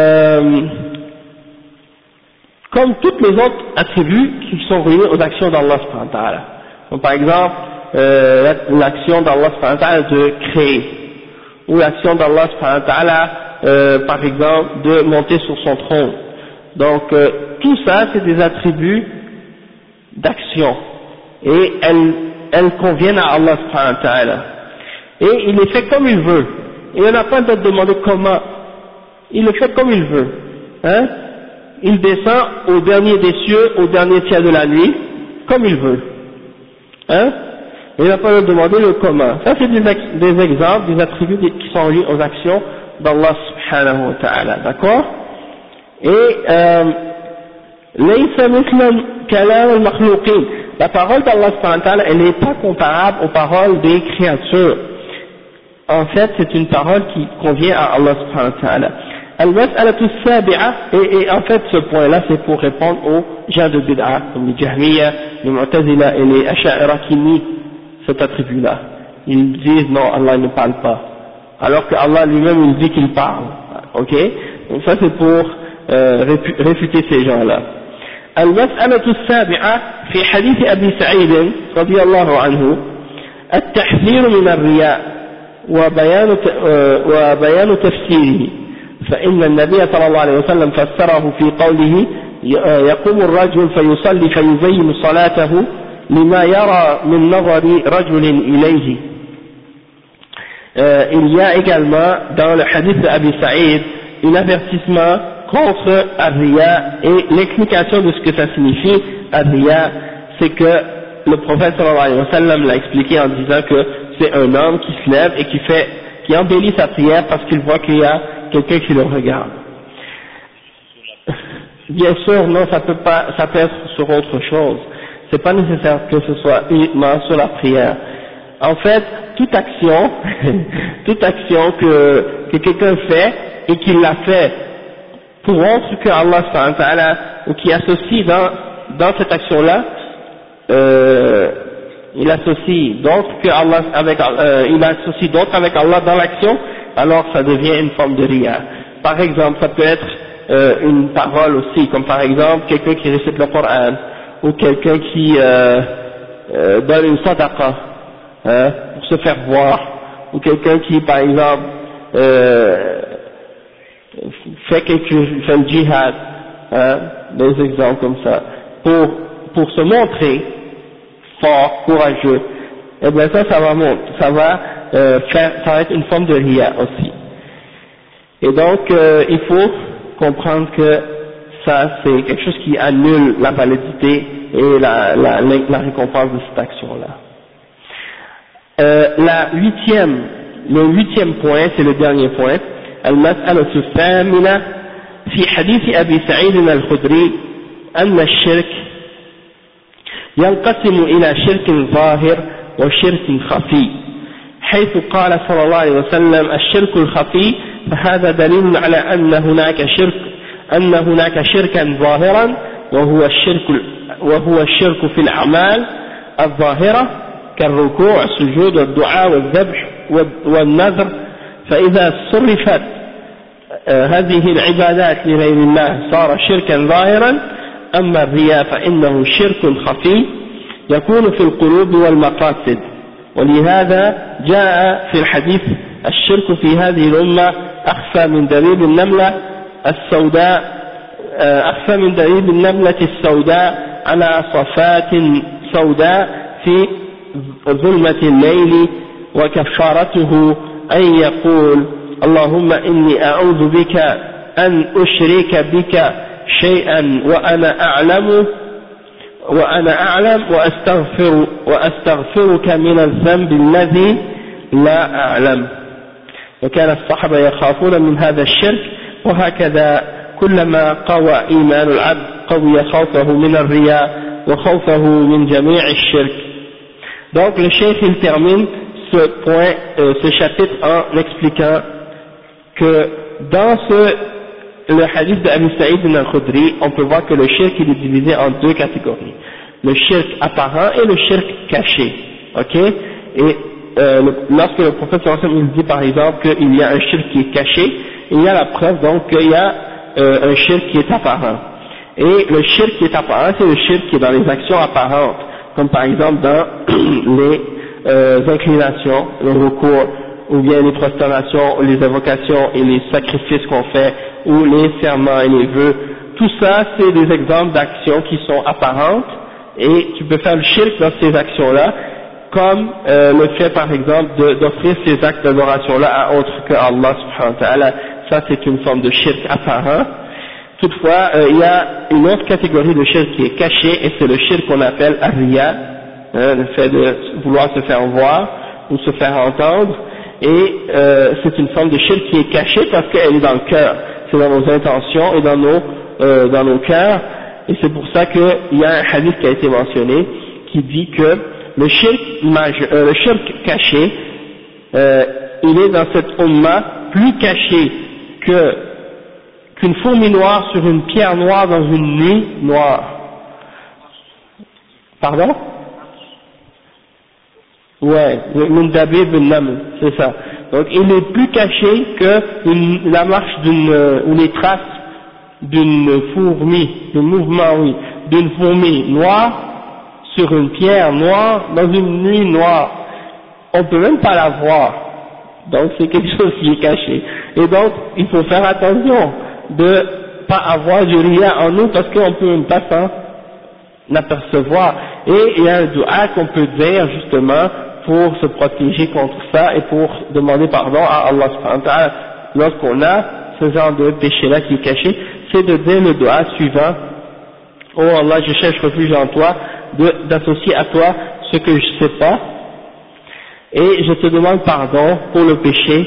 comme tous les autres attributs qui sont reliés aux actions d'Allah subhanahu wa ta'ala. Donc par exemple l'action d'Allah subhanahu wa ta'ala de créer, ou l'action d'Allah subhanahu wa ta'ala par exemple de monter sur son trône. Donc tout ça c'est des attributs d'action et elles conviennent à Allah subhanahu wa ta'ala et il les fait comme il veut, et il n'a pas de demander comment, il le fait comme il veut, hein? Il descend au dernier des cieux, au dernier tiers de la nuit comme il veut, hein? Il n'a pas de demander le comment. Ça c'est des exemples, des attributs qui sont liés aux actions d'Allah subhanahu wa ta'ala, d'accord? Et la parole d'Allah subhanahu wa ta'ala, elle n'est pas comparable aux paroles des créatures. En fait, c'est une parole qui convient à Allah subhanahu wa ta'ala. Al-mas'alatu as-sabi'a, et en fait ce point-là c'est pour répondre aux gens de bid'a, comme les Jahmiya, les Mu'tazila et les Asha'ira qui nient cet attribut-là. Ils disent non, Allah ne parle pas, alors que Allah lui-même il dit qu'il parle. Ok? Donc ça c'est pour réfuter ces gens-là. المسألة السابعة في حديث أبي سعيد رضي الله عنه التحذير من الرياء وبيان تفسيره، فإن النبي صلى الله عليه وسلم فسره في قوله يقوم الرجل فيصلي فيزين صلاته لما يرى من نظر رجل إليه. Il y a également dans le hadith d'Abi Saïd un avertissement contre Ar-Riya, et l'explication de ce que ça signifie Ar-Riya, c'est que le prophète sallallahu alayhi wa sallam l'a expliqué en disant que c'est un homme qui se lève et qui fait qui embellit sa prière parce qu'il voit qu'il y a quelqu'un qui le regarde. Bien sûr, non, ça peut être sur autre chose. C'est pas nécessaire que ce soit uniquement sur la prière. En fait, toute action que quelqu'un fait et qu'il l'a fait pour autre que Allah subhanahu wa ta'ala, ou qui associe dans cette action-là, il associe d'autres que Allah il associe d'autres avec Allah dans l'action, alors ça devient une forme de riya. Par exemple, ça peut être une parole aussi, comme par exemple quelqu'un qui récite le Coran, ou quelqu'un qui donne une sadaqa pour se faire voir, ou quelqu'un qui par exemple fait le djihad, des exemples comme ça, pour se montrer fort, courageux. Et bien ça va être une forme de riya aussi. Et donc il faut comprendre que ça c'est quelque chose qui annule la validité et la récompense de cette action-là. Le huitième point, c'est le dernier point. المسألة الثامنة في حديث أبي سعيد الخدري أن الشرك ينقسم إلى شرك ظاهر وشرك خفي، حيث قال صلى الله عليه وسلم الشرك الخفي، فهذا دليل على أن هناك شركا ظاهرا وهو الشرك في الأعمال الظاهرة كالركوع السجود والدعاء والذبح والنذر، فإذا صرفت هذه العبادات لغير الله صار شركا ظاهرا. أما الرياء فإنه شرك خفي يكون في القلوب والمقاصد، ولهذا جاء في الحديث الشرك في هذه الأمة أخفى من دبيب النملة السوداء على صفات سوداء في ظلمة الليل، وكفارته أن يقول اللهم إني أعوذ بك أن أشرك بك شيئا وأنا أعلم وأستغفرك من الذنب الذي لا أعلم. وكان الصحابة يخافون من هذا الشرك، وهكذا كلما قوى إيمان العبد قوي خوفه من الرياء وخوفه من جميع الشرك. Donc le cheikh il termine ce chapitre en expliquant que dans le hadith de Abu Saïd al-Khudri, on peut voir que le shirk il est divisé en deux catégories, le shirk apparent et le shirk caché, ok. Et lorsque le prophète sallallahu alayhi wa sallam il dit par exemple qu'il y a un shirk qui est caché, il y a la preuve donc qu'il y a un shirk qui est apparent. Et le shirk qui est apparent, c'est le shirk qui est dans les actions apparentes, comme par exemple dans les inclinations, le recours, ou bien les prosternations, les invocations et les sacrifices qu'on fait, ou les serments et les vœux. Tout ça, c'est des exemples d'actions qui sont apparentes, et tu peux faire le shirk dans ces actions-là, comme le fait par exemple d'offrir ces actes d'adoration-là à autre que Allah subhanahu wa ta'ala. Ça c'est une forme de shirk apparent. Toutefois, il y a une autre catégorie de shirk qui est cachée, et c'est le shirk qu'on appelle ar-riya, le fait de vouloir se faire voir ou se faire entendre, et c'est une forme de shirk qui est cachée parce qu'elle est dans le cœur, c'est dans nos intentions et dans nos cœurs, et c'est pour ça qu'il y a un hadith qui a été mentionné qui dit que le shirk caché, il est dans cette umma plus caché qu'une fourmi noire sur une pierre noire dans une nuit noire. Pardon? Ouais, min dabib al-naml, c'est ça. Donc il est plus caché que la marche ou les traces d'une fourmi, le mouvement, oui, d'une fourmi noire sur une pierre noire dans une nuit noire. On peut même pas la voir. Donc c'est quelque chose qui est caché. Et donc il faut faire attention de pas avoir du riya en nous parce qu'on peut même pas s'en apercevoir. Et il y a un dua qu'on peut dire justement pour se protéger contre ça et pour demander pardon à Allah subhanahu wa ta'ala lorsqu'on a ce genre de péché-là qui est caché, c'est de dire le dua suivant: oh Allah, je cherche refuge en toi d'associer à toi ce que je sais pas, et je te demande pardon pour le péché,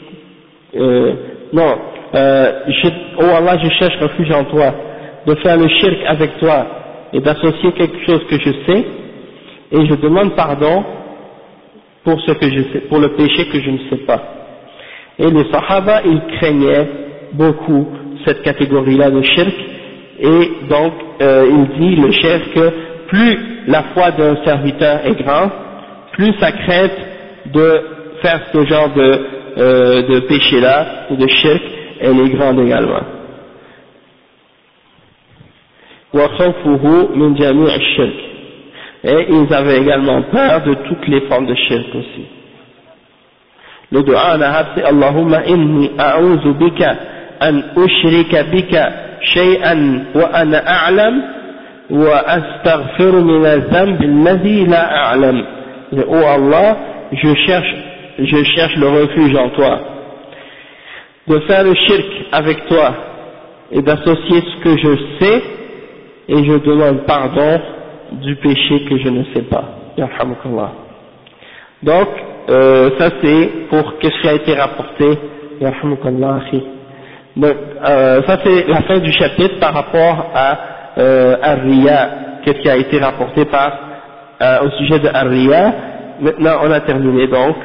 oh Allah, je cherche refuge en toi, de faire le shirk avec toi et d'associer quelque chose que je sais, et je demande pardon pour ce que je sais, pour le péché que je ne sais pas. Et les Sahaba, ils craignaient beaucoup cette catégorie-là de shirk, et donc il dit le chef que plus la foi d'un serviteur est grande, plus sa crainte de faire ce genre de péché-là ou de shirk, elle est grande également. وَخَوْفُهُ مِنْ جَمِيعِ الشِّرْكِ. Et ils avaient également peur de toutes les formes de shirk aussi. Le dua en arabe c'est Allahumma inni a'udhu bika an ushrika bika shay'an wa ana a'lam wa astaghfiru min al-dhanbi alladhi la a'lam. Oh Allah, je cherche le refuge en toi de faire le shirk avec toi et d'associer ce que je sais, et je demande pardon du péché que je ne sais pas. Yarhamukallah. Donc ça c'est pour qu'est-ce qui a été rapporté. Yarhamukallah akhi. Donc ça c'est la fin du chapitre par rapport à Ar-Riya, qu'est-ce qui a été rapporté au sujet de Ar-Riya. Maintenant on a terminé donc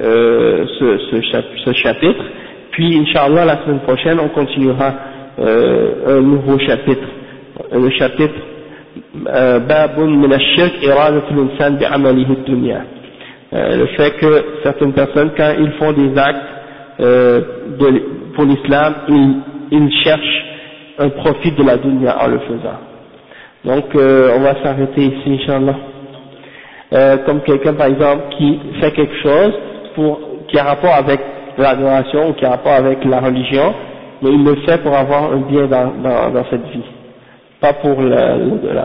ce chapitre, puis Inch'Allah la semaine prochaine on continuera un nouveau chapitre, le chapitre Babun min ash-shirk iradatul insan bi'amalihi ad-dunya. Le fait que certaines personnes, quand ils font des actes pour l'islam, ils cherchent un profit de la dunya en le faisant. Donc on va s'arrêter ici Inch'Allah. Comme quelqu'un par exemple qui fait quelque chose qui a rapport avec l'adoration ou qui a rapport avec la religion, mais il le fait pour avoir un bien dans cette vie, pas pour l'au-delà.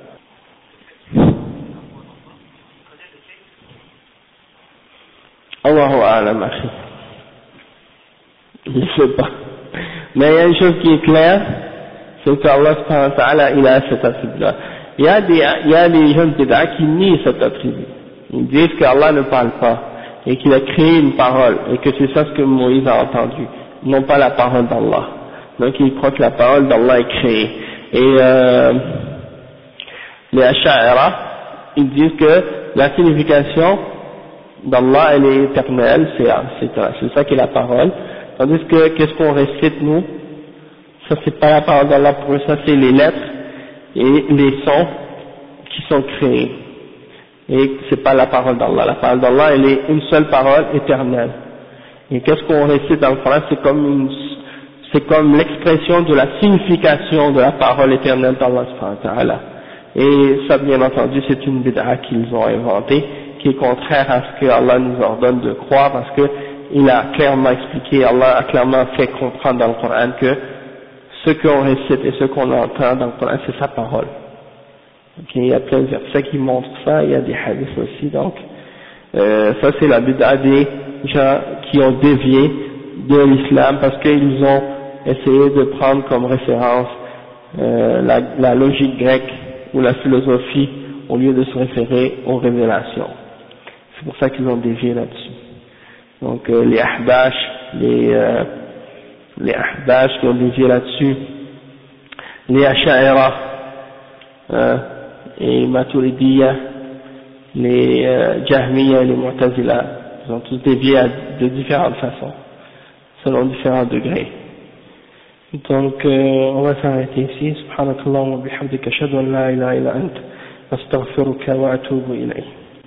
Allahu a'lam akhi. Je sais pas. Mais il y a une chose qui est claire, c'est qu'Allah subhanahu wa ta'ala il a cet attribut-là. Il y a des gens bid'a qui nient cet attribut. Ils disent qu'Allah ne parle pas et qu'il a créé une parole et que c'est ça ce que Moïse a entendu, non pas la parole d'Allah. Donc ils croient que la parole d'Allah est créée. Et les Ash'ara, ils disent que la signification d'Allah elle est éternelle, c'est ça qui est la parole. Tandis que qu'est-ce qu'on récite nous, ça c'est pas la parole d'Allah, pour eux ça c'est les lettres et les sons qui sont créés, et c'est pas la parole d'Allah. La parole d'Allah elle est une seule parole éternelle, et qu'est-ce qu'on récite dans le Coran, c'est comme l'expression de la signification de la parole éternelle d'Allah subhanahu wa ta'ala. Et ça bien entendu c'est une bid'a qu'ils ont inventée, qui est contraire à ce que Allah nous ordonne de croire, parce que il a clairement expliqué, Allah a clairement fait comprendre dans le Coran que ce qu'on récite et ce qu'on entend dans le Coran c'est sa parole. Okay, il y a plein de versets qui montrent ça, il y a des hadiths aussi, donc ça c'est la bid'a des gens qui ont dévié de l'islam parce qu'ils ont essayé de prendre comme référence la logique grecque ou la philosophie au lieu de se référer aux révélations. C'est pour ça qu'ils ont dévié là-dessus. Donc les ahbash qui ont dévié là-dessus, les asha'ira et maturidiyya, les jahmiyya et les mu'tazila, ils ont tous dévié de différentes façons, selon différents degrés. Donc on va s'arrêter ici. Subhanakallah wa bihamdika ashhadu an la ilaha illa anta astaghfiruka wa atubu ilayk.